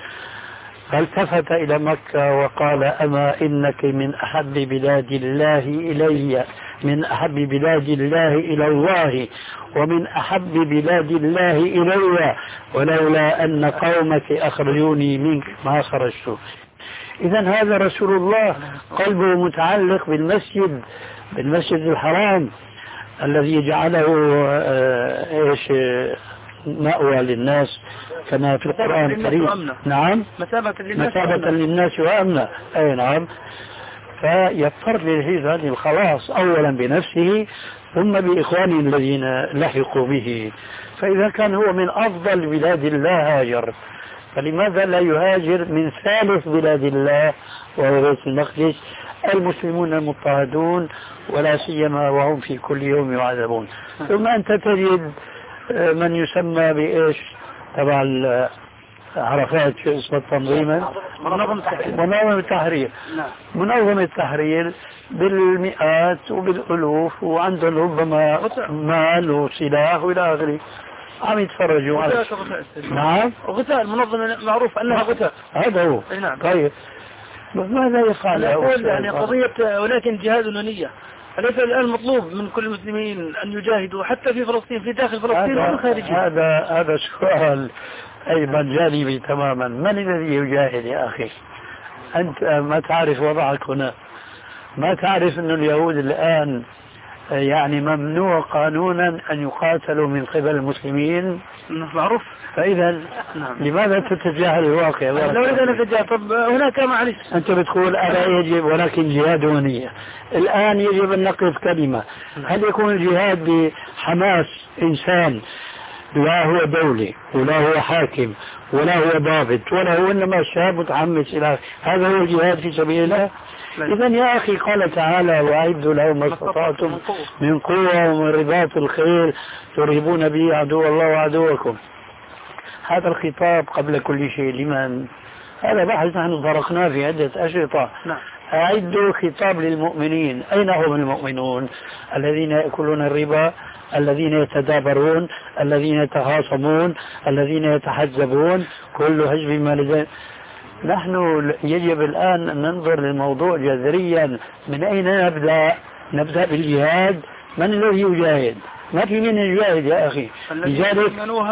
فالتفت إلى مكة وقال أما إنك من أحب بلاد الله إلي من أحب بلاد الله إلى الله ومن أحب بلاد الله إلي ولولا أن قومك أخرجوني منك ما خرجت. إذا هذا رسول الله قلبه متعلق بالمسجد بالمسجد الحرام الذي جعله إيش مأوى للناس كما في القرآن الكريم. نعم مثابة للناس, مثابة للناس وأمنا. أي نعم. فيضطر للهجرة للخلاص أولا بنفسه ثم بإخوانه الذين لحقوا به. فإذا كان هو من أفضل بلاد الله هاجر، فلماذا لا يهاجر من ثالث بلاد الله وهو بيت المقدس المسلمون المضطهدون ولا سيما وهم في كل يوم يعذبون؟ ثم أنت تجد من يسمى بإيش تبع عرفات شو اسمه تنظيما منظمة التحرير منظمة التحرير بالمئات وبالألوف وعندهم ربما مال وسلاح وإلى آخره عم يتفرجوا على نعم غثاء المنظمة معروف أنها غثاء هذا هو. نعم. طيب ماذا يفعل؟ يعني قضية ولكن جهاد ونية. أليس الآن مطلوب من كل المسلمين أن يجاهدوا حتى في فلسطين في داخل فلسطين ومن خارجها؟ هذا هذا سؤال أيضا جانبي تماما. من الذي يجاهد يا أخي؟ أنت ما تعرف وضعك هنا، ما تعرف أن اليهود الآن يعني ممنوع قانونا أن يقاتلوا من قبل المسلمين معروف. فإذا نعم. لماذا تتجاهل الواقع؟ لو أنا أتجاهل. طب هناك معلش أنت بتقول ألا يجب ولكن جهاد ونية. الآن يجب أن نقف كلمة. هل يكون الجهاد بحماس إنسان لا هو دولة ولا هو حاكم ولا هو ضابط ولا هو إنما شاب متحمس إلى هذا هو الجهاد في سبيل الله؟ إذا يا أخي قال تعالى وأعدوا لهم ما استطعتم من قوة ومن رباط الخيل ترهبون به عدو الله وعدوكم. هذا الخطاب قبل كل شيء لمن؟ هذا بحث نحن طرقناه في عدة أشرطة. أعدوا خطاب للمؤمنين. أين هم المؤمنون؟ الذين يأكلون الربا، الذين يتدابرون، الذين يتخاصمون، الذين يتحزبون، كل حزب ما لديهم. نحن يجب الآن أن ننظر للموضوع جذريا. من أين نبدأ؟ نبدأ بالجهاد. من الذي يجاهد؟ ما في من يجاهد يا أخي. لذلك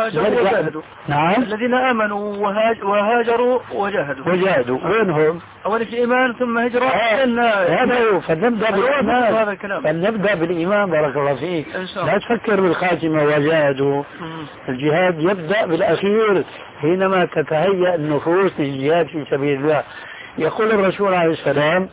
نعم الذين آمنوا وهاج وهاجروا وجاهدوا وجاهدوا وينهم؟ أول في إيمان ثم هجرة. هذا هو. فلنبدأ بالإيمان فلنبدأ بالإيمان بارك الله فيك. لا تفكر بالخاتمة وجاهدوا. الجهاد يبدأ بالأخير حينما تتهيأ النفوس للجهاد في سبيل الله. يقول الرسول عليه السلام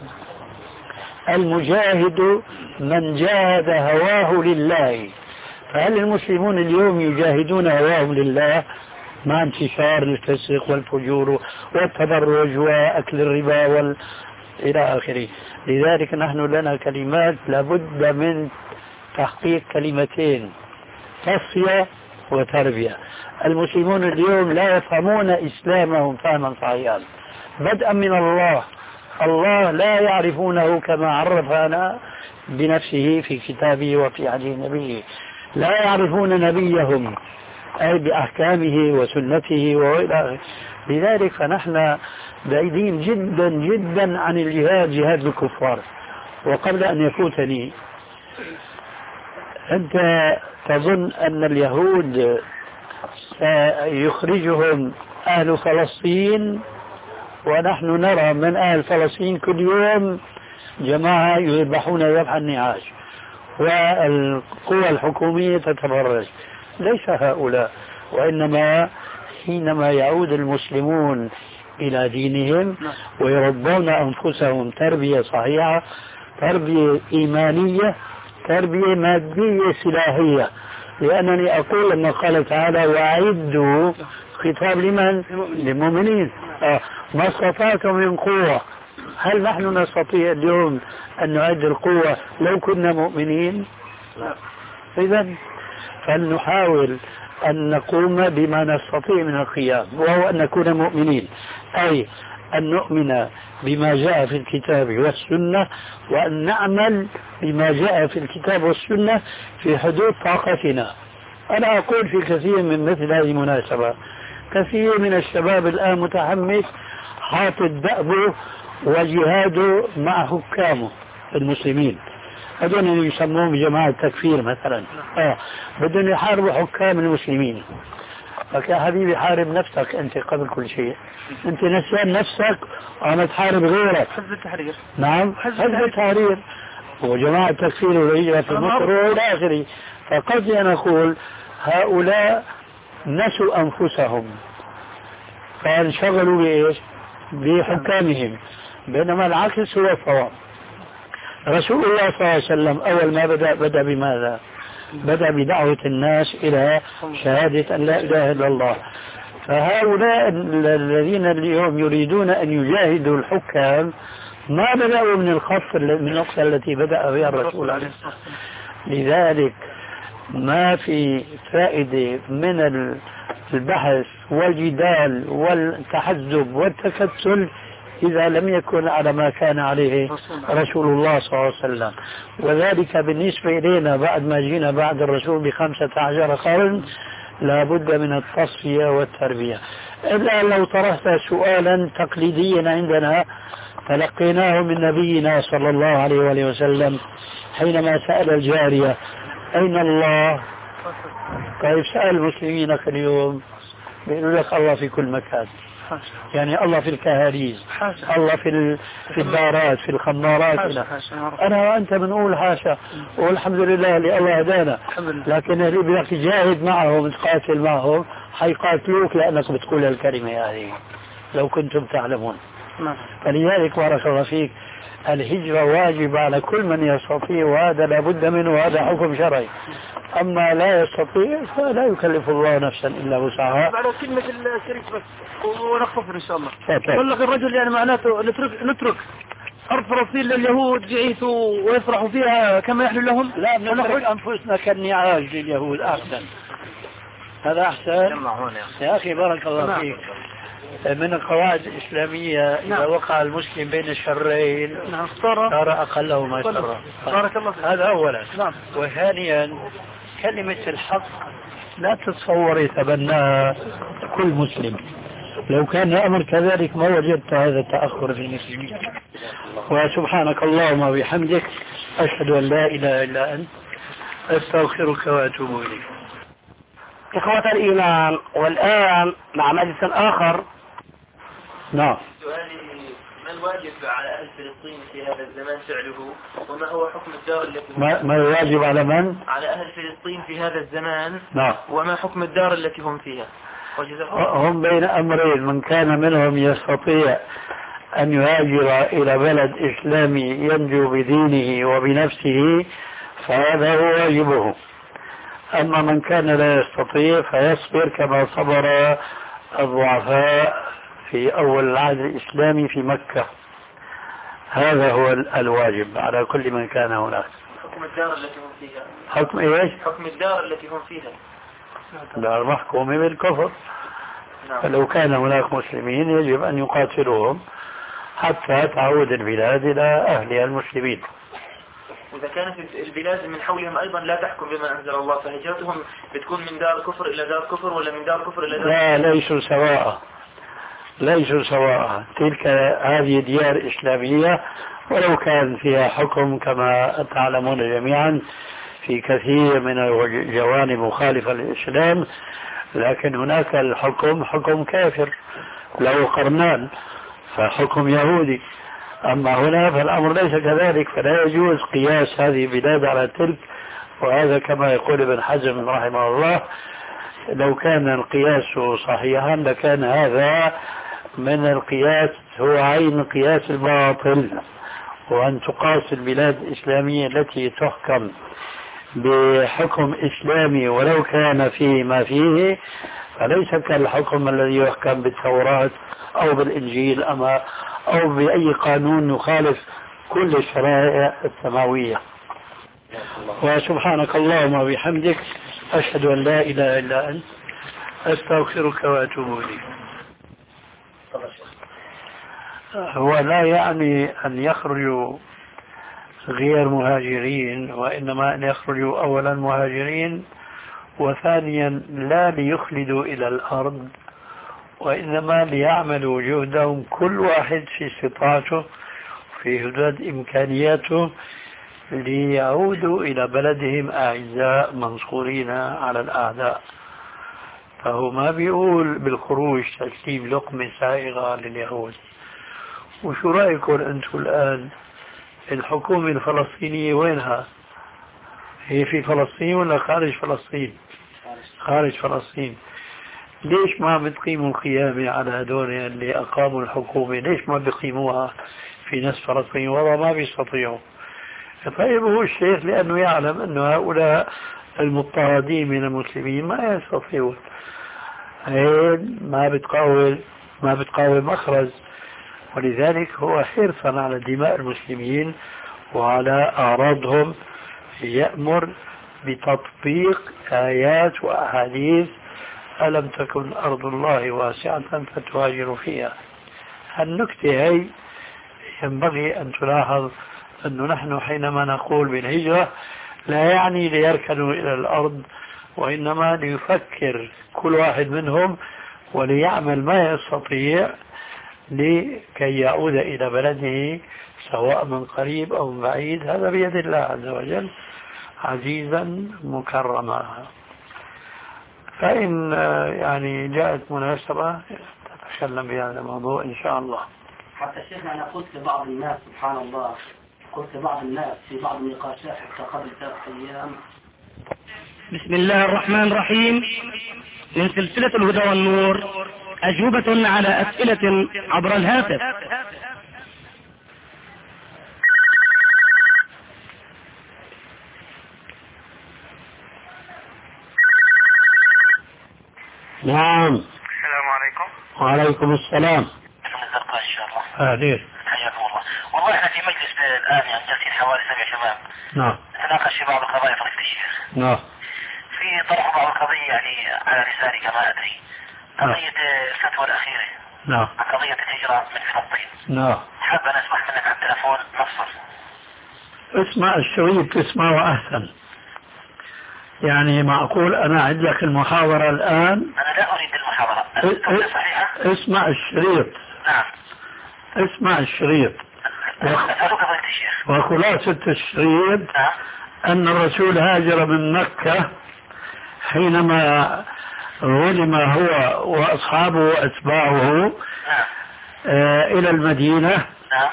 المجاهد من جاهد هواه لله. فهل المسلمون اليوم يجاهدون هواهم لله مع انتشار الفسق والفجور والتبرج وأكل الربا وال... إلى آخره؟ لذلك نحن لنا كلمات لابد من تحقيق كلمتين: تصفية وتربية. المسلمون اليوم لا يفهمون إسلامهم فهما صحيحا بدءا من الله. الله لا يعرفونه كما عرفنا بنفسه في كتابه وفي حديث نبيه. لا يعرفون نبيهم أي بأحكامه وسنته وإلى. لذلك فنحن بعيدين جدا جدا عن الجهاد، جهاد الكفار. وقبل أن يفوتني، أنت تظن أن اليهود سيخرجهم أهل فلسطين، ونحن نرى من أهل فلسطين كل يوم جماعة يذبحون ذبح النعاش والقوى الحكومية تتبرج. ليس هؤلاء، وإنما حينما يعود المسلمون إلى دينهم ويربون أنفسهم تربية صحيحة، تربية إيمانية، تربية مادية سلاحية، لأنني أقول أن قال تعالى وأعدوا خطاب لمن؟ للمؤمنين. آه. ما استطعتم من قوة. هل نحن نستطيع اليوم أن نعد القوة لو كنا مؤمنين؟ لا. إذن فلنحاول أن نقوم بما نستطيع من القيام، وهو أن نكون مؤمنين، أي أن نؤمن بما جاء في الكتاب والسنة، وأن نعمل بما جاء في الكتاب والسنة في حدود طاقتنا. أنا أقول في كثير من مثل هذه المناسبة كثير من الشباب الآن متحمس حاطط دأبه وجهاده مع حكامه المسلمين، هذول اللي يسموهم جماعة تكفير مثلا، آه بدهم يحاربوا حكام المسلمين. لك يا حبيبي حارب نفسك أنت قبل كل شيء، أنت نسيان نفسك وعم تحارب غيرك. حزب التحرير. نعم حزب التحرير وجماعة تكفير والهجرة في مصر وإلى آخره. فقصدي أنا أقول هؤلاء نسوا أنفسهم فانشغلوا بإيش؟ بحكامهم، بينما العكس هو الصواب. رسول الله صلى الله عليه وسلم أول ما بدأ بدأ بماذا؟ بدأ بدعوة الناس إلى شهادة أن لا إله إلا الله. فهؤلاء الذين اليوم يريدون أن يجاهدوا الحكام ما بدأوا من الخط من النقطة التي بدأ بها الرسول عليه الصلاة والسلام. لذلك ما في فائدة من البحث والجدال والتحزب والتكتل إذا لم يكن على ما كان عليه رسول الله صلى الله عليه وسلم. وذلك بالنسبة إلينا بعد ما جينا بعد الرسول بخمسة عشر قرن لابد من التصفية والتربية. إلا لو طرحت سؤالا تقليديا عندنا تلقيناه من نبينا صلى الله عليه وآله وسلم حينما سأل الجارية أين الله؟ طيب سأل المسلمين اليوم بيقولوا لك الله في كل مكان، يعني الله في الكهاريز، الله في في الدارات في الخمارات. أنا وأنت بنقول حاشا والحمد لله اللي الله هدانا، لكن اللي بدك تجاهد معهم تقاتل معهم حيقاتلوك لأنك بتقول الكلمة هذه لو كنتم تعلمون. فلذلك بارك الله فيك الهجرة واجب على كل من يستطيع، وهذا لابد منه، وهذا حكم شرعي. أما لا يستطيع فلا يكلف الله نفسا إلا وسعها. على كلمة الشريك بس ونختصر إن شاء الله. يقول لك الرجل يعني معناته نترك نترك أرض فلسطين لليهود يعيثوا ويفرحوا فيها كما يحلو لهم. لا نترك أنفسنا كالنعاج لليهود أحسن، هذا أحسن. يا أخي بارك الله فيك من القواعد الإسلامية إذا نعم. وقع المسلم بين الشرين نعم. صار أقلهما شرا. بارك الله فيك. هذا أولا. نعم. وثانيا كلمة الحق لا تتصور يتبناها كل مسلم، لو كان الأمر كذلك ما وجدت هذا التأخر في المسلمين. وسبحانك اللهم وبحمدك أشهد أن لا إله إلا أنت أستغفرك وأتوب إليك. إخوة الإيمان، والآن مع مجلس آخر. نعم. سؤالي ما الواجب على أهل فلسطين في هذا الزمان فعله، وما هو حكم الدار التي ما, ما الواجب على من؟ على أهل فلسطين في هذا الزمان؟ نعم. وما حكم الدار التي هم فيها؟ هم بين أمرين، من كان منهم يستطيع أن يهاجر إلى بلد إسلامي ينجو بدينه وبنفسه فهذا هو واجبه. أما من كان لا يستطيع فيصبر كما صبر الضعفاء في أول العهد الإسلامي في مكة. هذا هو الواجب على كل من كان هناك. حكم الدار التي هم فيها. حكم إيش؟ حكم الدار التي هم فيها. دار محكومة بالكفر. نعم. فلو كان هناك مسلمين يجب أن يقاتلوهم حتى تعود البلاد إلى أهلها المسلمين. وإذا كانت البلاد من حولهم أيضا لا تحكم بما أنزل الله فهجرتهم بتكون من دار كفر إلى دار كفر ولا من دار كفر إلى دار لا كفر؟ ليسوا سواء، ليسوا سواء. تلك هذه ديار إسلامية ولو كان فيها حكم كما تعلمون جميعا في كثير من الجوانب مخالفة للإسلام، لكن هناك الحكم حكم كافر له قرنان فحكم يهودي. أما هنا فالأمر ليس كذلك، فلا يجوز قياس هذه البلاد على تلك، وهذا كما يقول ابن حزم رحمه الله لو كان القياس صحيحا لكان هذا من القياس هو عين قياس الباطل، وأن تقاس البلاد الإسلامية التي تحكم بحكم إسلامي ولو كان فيه ما فيه، فليس كالحكم الذي يحكم بالتوراة أو بالإنجيل أما أو بأي قانون يخالف كل الشرائع السماوية. وسبحانك اللهم وبحمدك أشهد أن لا إله إلا أنت أستغفرك وأتوب إليك. هو لا يعني أن يخرجوا غير مهاجرين، وإنما أن يخرجوا أولا مهاجرين، وثانيا لا ليخلدوا إلى الأرض، وإنما ليعملوا جهدهم كل واحد في استطاعته في حدود إمكانياته ليعودوا إلى بلدهم أعزاء منصورين على الأعداء. فهو ما بيقول بالخروج تسليم لقمة سائغة لليهود. وشو رأيكم أنتم الآن الحكومة الفلسطينية وينها؟ هي في فلسطين ولا خارج فلسطين؟ خارج فلسطين. ليش ما بتقيموا القيامة على هدول اللي أقاموا الحكومة؟ ليش ما بيقيموها في نفس فلسطين؟ والله ما بيستطيعوا. طيب هو الشيخ لأنه يعلم أن هؤلاء المضطهدين من المسلمين ما يستطيعون، ما بتقاوم ما بتقاوم مخرج، ولذلك هو حرصا على دماء المسلمين وعلى أعراضهم يأمر بتطبيق آيات وأحاديث ألم تكن أرض الله واسعة فتهاجروا فيها. النكتة هي ينبغي أن تلاحظ أنه نحن حينما نقول بالهجرة لا يعني ليركنوا إلى الأرض، وإنما ليفكر كل واحد منهم وليعمل ما يستطيع لكي يعود إلى بلده سواء من قريب أو من بعيد. هذا بيد الله عز وجل عزيزا مكرما. فإن يعني جاءت مناسبة تتكلم بهذا الموضوع إن شاء الله. حتى شيخنا أنا قلت لبعض الناس سبحان الله، قلت لبعض الناس في بعض النقاشات حتى قبل ثلاث أيام. بسم الله الرحمن الرحيم. من سلسلة الهدى والنور أجوبة على أسئلة عبر الهاتف. نعم. السلام عليكم. وعليكم السلام. الزرقاء إن شاء الله. أهلين. حياكم الله. والله احنا في مجلس الآن يعني جالسين حوالي سبع شباب. نعم. نتناقش في بعض القضايا فضيلة الشيخ. نعم. في طرح بعض القضية يعني على لساني كما أدري. قضية الفتوى الأخيرة. نعم. قضية الهجرة من فلسطين. نعم. حابب أن أسمح منك على التلفون نفصل. اسمع الشريط تسمعه أحسن. يعني معقول أنا أعد لك المحاضرة الآن؟ أنا لا أريد المحاضرة. التوصية صحيحة؟ اسمع الشريط. نعم. اسمع الشريط. أسألك فضيلة الشيخ. وخلاصة الشريط نعم. أن الرسول هاجر من مكة حينما ظلم هو وأصحابه وأتباعه نعم. آه إلى المدينة. نعم.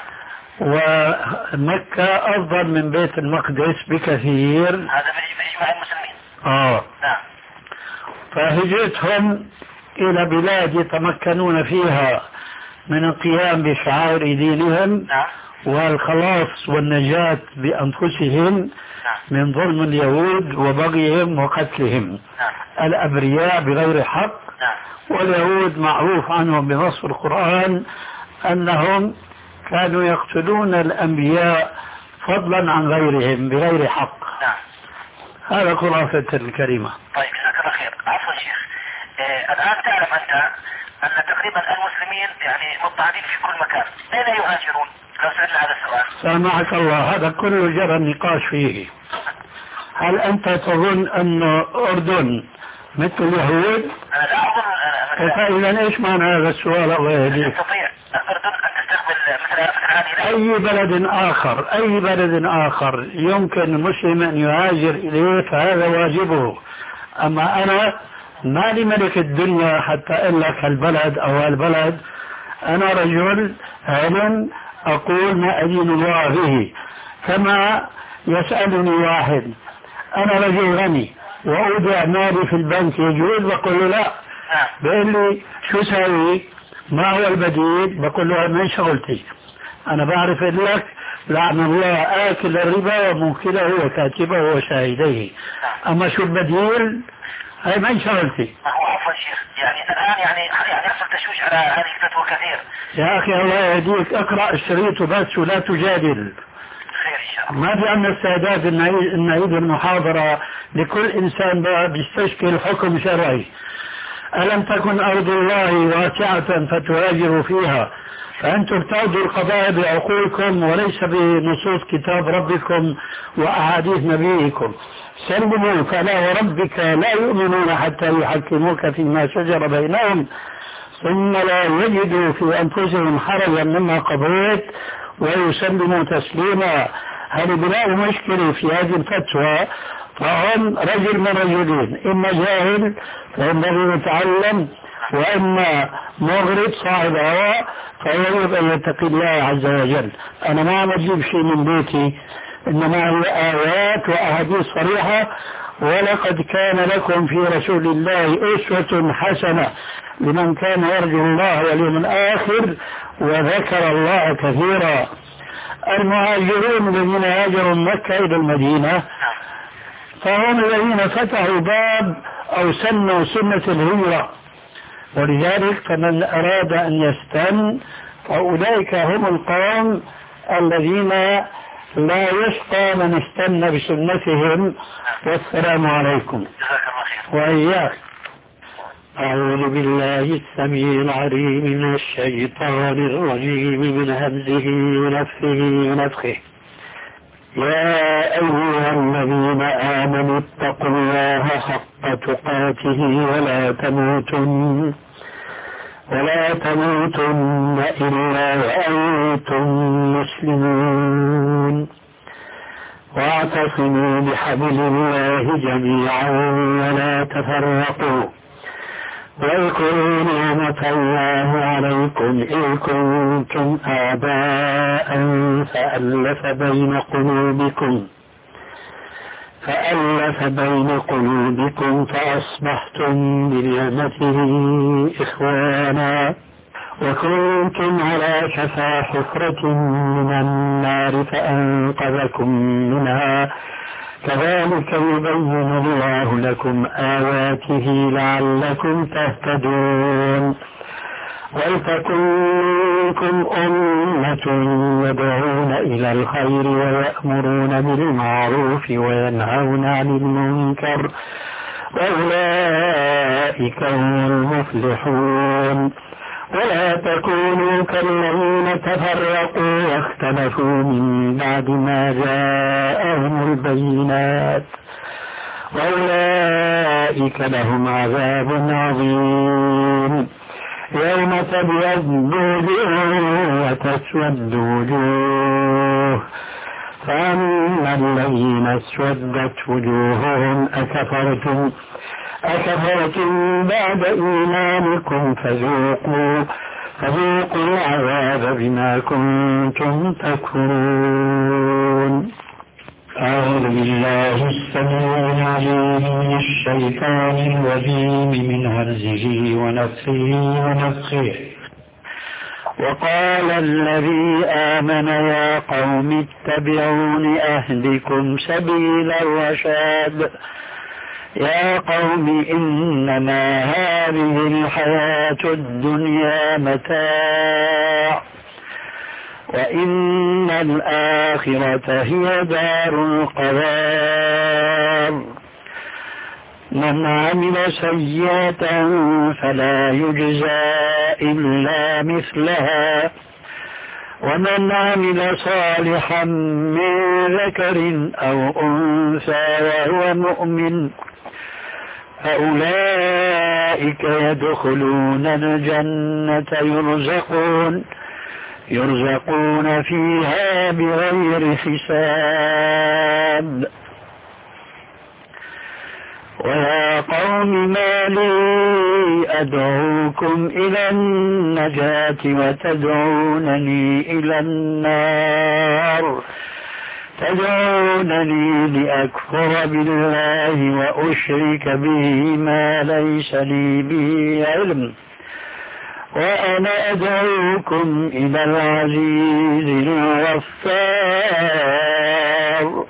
ومكة أفضل من بيت المقدس بكثير. هذا بإجماع المسلمين. آه. نعم. فهجرتهم إلى بلاد يتمكنون فيها من القيام بشعائر دينهم. نعم. والخلاص والنجاة بأنفسهم. نعم. من ظلم اليهود وبغيهم وقتلهم. نعم. الأبرياء بغير حق. نعم. واليهود معروف عنهم بنص القرآن أنهم كانوا يقتلون الأنبياء فضلا عن غيرهم بغير حق. نعم. هذا خلاصة الكلمة. طيب جزاك الله خير. عفوا شيخ. آه الآن تعلم أنت أن تقريبا المسلمين يعني مضطهدين في كل مكان. أين يهاجرون؟ لو سألنا هذا السؤال. سامحك الله، هذا كله جرى النقاش فيه. هل أنت تظن أن أردن مثل اليهود؟ أنا لا أظن. فإذا إيش معنى هذا السؤال الله يهديك؟ تستطيع الأردن أن تستقبل مثل هذه؟ أي بلد آخر أي بلد آخر يمكن المسلم أن يهاجر إليه فهذا واجبه. أما أنا ما لي ملك الدنيا حتى أقول لك البلد أو البلد. أنا رجل علم أقول ما أدين الله به. كما يسألني واحد أنا رجل غني وأودع مالي في البنك يجوز؟ بقول له لا. بيقول لي شو سوي؟ ما هو البديل؟ بقول له من شغلتي، أنا بعرف لك لعن الله آكل الربا وموكله وكاتبه وشاهديه. أما شو البديل؟ هاي ما شغلتي. عفوا شيخ، يعني الآن يعني يعني يحصل تشويش على هذه الفتوى كثير. يا أخي الله يهديك، اقرأ الشريط وبس ولا تجادل. خير إن شاء الله. ما في عندنا استعداد ان نعيد المحاضرة لكل إنسان بيستشكل حكم شرعي. ألم تكن أرض الله واسعة فتهاجروا فيها، فأنتم تأخذوا القضاء بعقولكم وليس بنصوص كتاب ربكم وأحاديث نبيكم. سلموا فلا وربك لا يؤمنون حتى يحكموك فيما شجر بينهم ثم لا يجدوا في أنفسهم حرجا مما قضيت ويسلموا تسليما. هل بناء مشكلة في هذه الفتوى؟ فهم رجل من رجلين، إما جاهل فإنه يتعلم، وإما مغرب صاحب هواء فيجب أن يتقي الله عز وجل. أنا ما عم أجيب شيء من بيتي، إنما هي آيات وأحاديث صريحة. ولقد كان لكم في رسول الله أسوة حسنة لمن كان يرجو الله واليوم الآخر وذكر الله كثيرا. المهاجرون الذين هاجروا من مكة إلى المدينة فهم الذين فتحوا باب أو سنوا سنة الهجرة، ولذلك فمن أراد أن يستن فأولئك هم القوم الذين لا يشقى من استنى بسنتهم. والسلام عليكم. وإياك. أعوذ بالله السميع العليم من الشيطان الرجيم من همزه ونفخه ونفخه. يا أيها الذين آمنوا اتقوا الله حق تقاته ولا تموتن ولا تموتن إلا وأنتم مسلمون واعتصموا بحبل الله جميعا ولا تفرقوا واذكروا نعمة الله عليكم إذ كنتم أعداء فألف بين قلوبكم فألف بين قلوبكم فأصبحتم بنعمته إخوانا وكنتم على شفا حفرة من النار فأنقذكم منها كذلك يبين الله لكم آياته لعلكم تهتدون. ولتكن منكم أمة يدعون إلى الخير ويأمرون بالمعروف وينهون عن المنكر وأولئك هم المفلحون. ولا تكونوا كالذين تفرقوا واختلفوا من بعد ما جاءهم البينات وأولئك لهم عذاب عظيم. يوم تبيض وجوه وتسود وجوه فأما الذين اسودت وجوههم أكفرتم أكفرتم بعد إيمانكم فذوقوا فذوقوا العذاب بما كنتم تكفرون. أعوذ بالله السميع العليم من الشيطان الرجيم من همزه ونفخه ونفخه. وقال الذي آمن يا قوم اتبعون أهدكم سبيل الرشاد. يا قوم إنما هذه الحياة الدنيا متاع وإن الآخرة هي دار القرار. من عمل سيئة فلا يجزى إلا مثلها ومن عمل صالحا من ذكر أو أنثى وهو مؤمن فأولئك يدخلون الجنة يرزقون يرزقون فيها بغير حساب. ويا قوم ما لي أدعوكم إلى النجاة وتدعونني إلى النار تدعونني لأكفر بالله وأشرك به ما ليس لي به علم وأنا أدعوكم إلى العزيز الغفار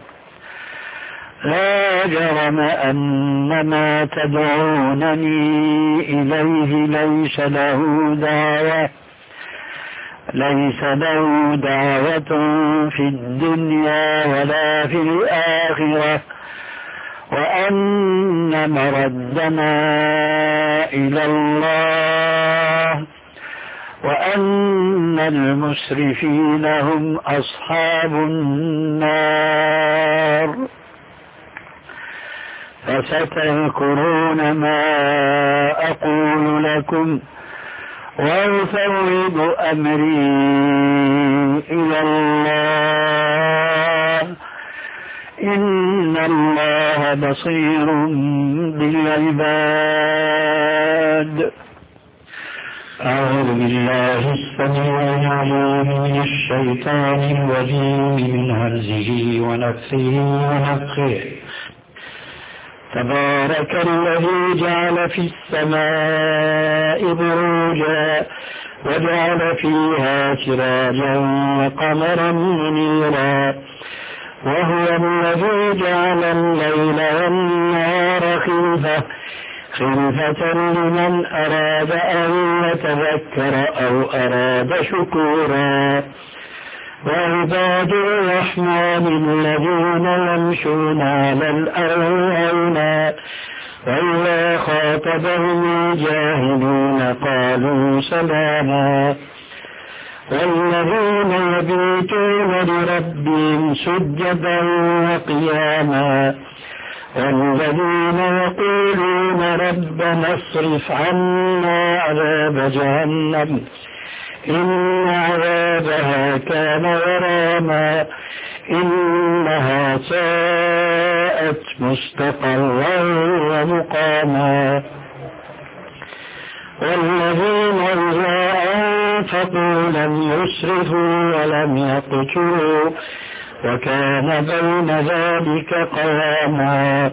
لا جرم أن ما تدعونني إليه ليس له دعوة ليس له دعوة في الدنيا ولا في الآخرة وأن مردنا إلى الله وأن المسرفين هم أصحاب النار فستذكرون ما أقول لكم وأفوض أمري إلى الله إن الله بصير بالعباد. أعوذ بالله السميع العليم من الشيطان الرجيم من همزه ونفثه ونفخه. تبارك الذي جعل في السماء بروجا وجعل فيها سراجا وقمرا منيرا وهو الذي جعل الليل والنهار خلفة خلفة لمن أراد أن يتذكر أو أراد شكورا وعباد الرحمن الذين يمشون على الأرض هونا وإذا خاطبهم الجاهلون قالوا سلاما والذين يبيتون لربهم سجدا وقياما والذين يقولون ربنا اصرف عنا عذاب جهنم إن عذابها كان غراما إنها ساءت مستقرا ومقاما والذين إذا أنفقوا لم يسرفوا ولم يقتروا وكان بين ذلك قواما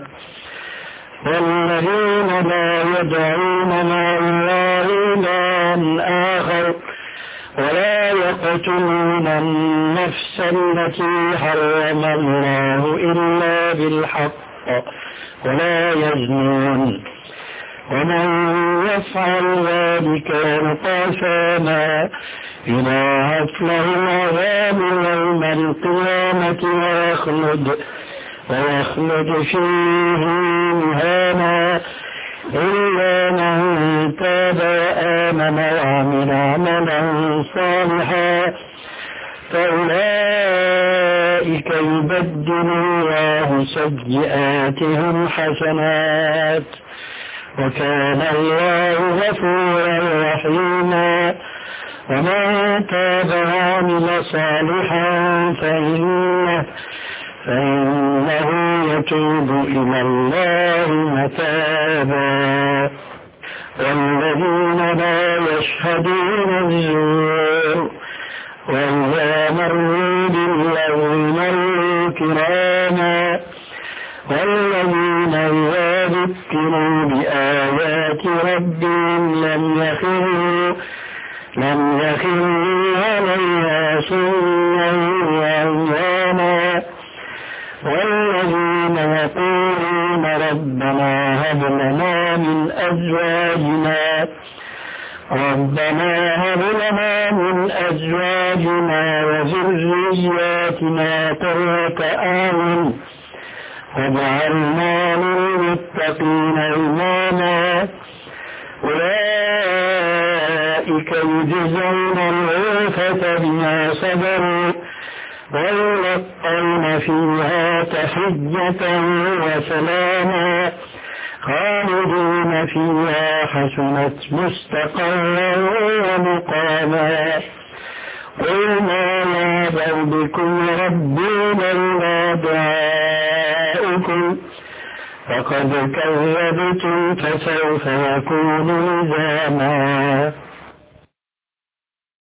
والذين لا يدعون مع الله إلها آخر ولا يقتلون النفس التي حرم الله إلا بالحق ولا يزنون ومن يفعل ذلك يلقى أثاما يضاعف له العذاب يوم القيامة ويخلد ويخلد فيه مهانا إلا من تاب وآمن وعمل عملا صالحا فأولئك يبدل الله سيئاتهم حسنات وكان الله غفورا رحيما ومن تاب وعمل صالحا فإنه فإنه يتوب إلى الله متابا والذين لا يشهدون الزور وإذا مروا باللغو مروا كراما والذين إذا ذكروا بآيات ربهم لم يخروا لم يخروا عليها سنا وعميانا والذين يقولون ربنا هب لنا من أزواجنا ربنا هب لنا من أزواجنا وذرياتنا قرة أعين واجعلنا للمتقين إماما أولئك يجزون الغرفة بما صبروا ويلقون فيها تحية وسلاما خالدين فيها حسنت مستقرا ومقاما قل ما يعبأ بكم ربي لولا دعاؤكم فقد كذبتم فسوف يكون لزاما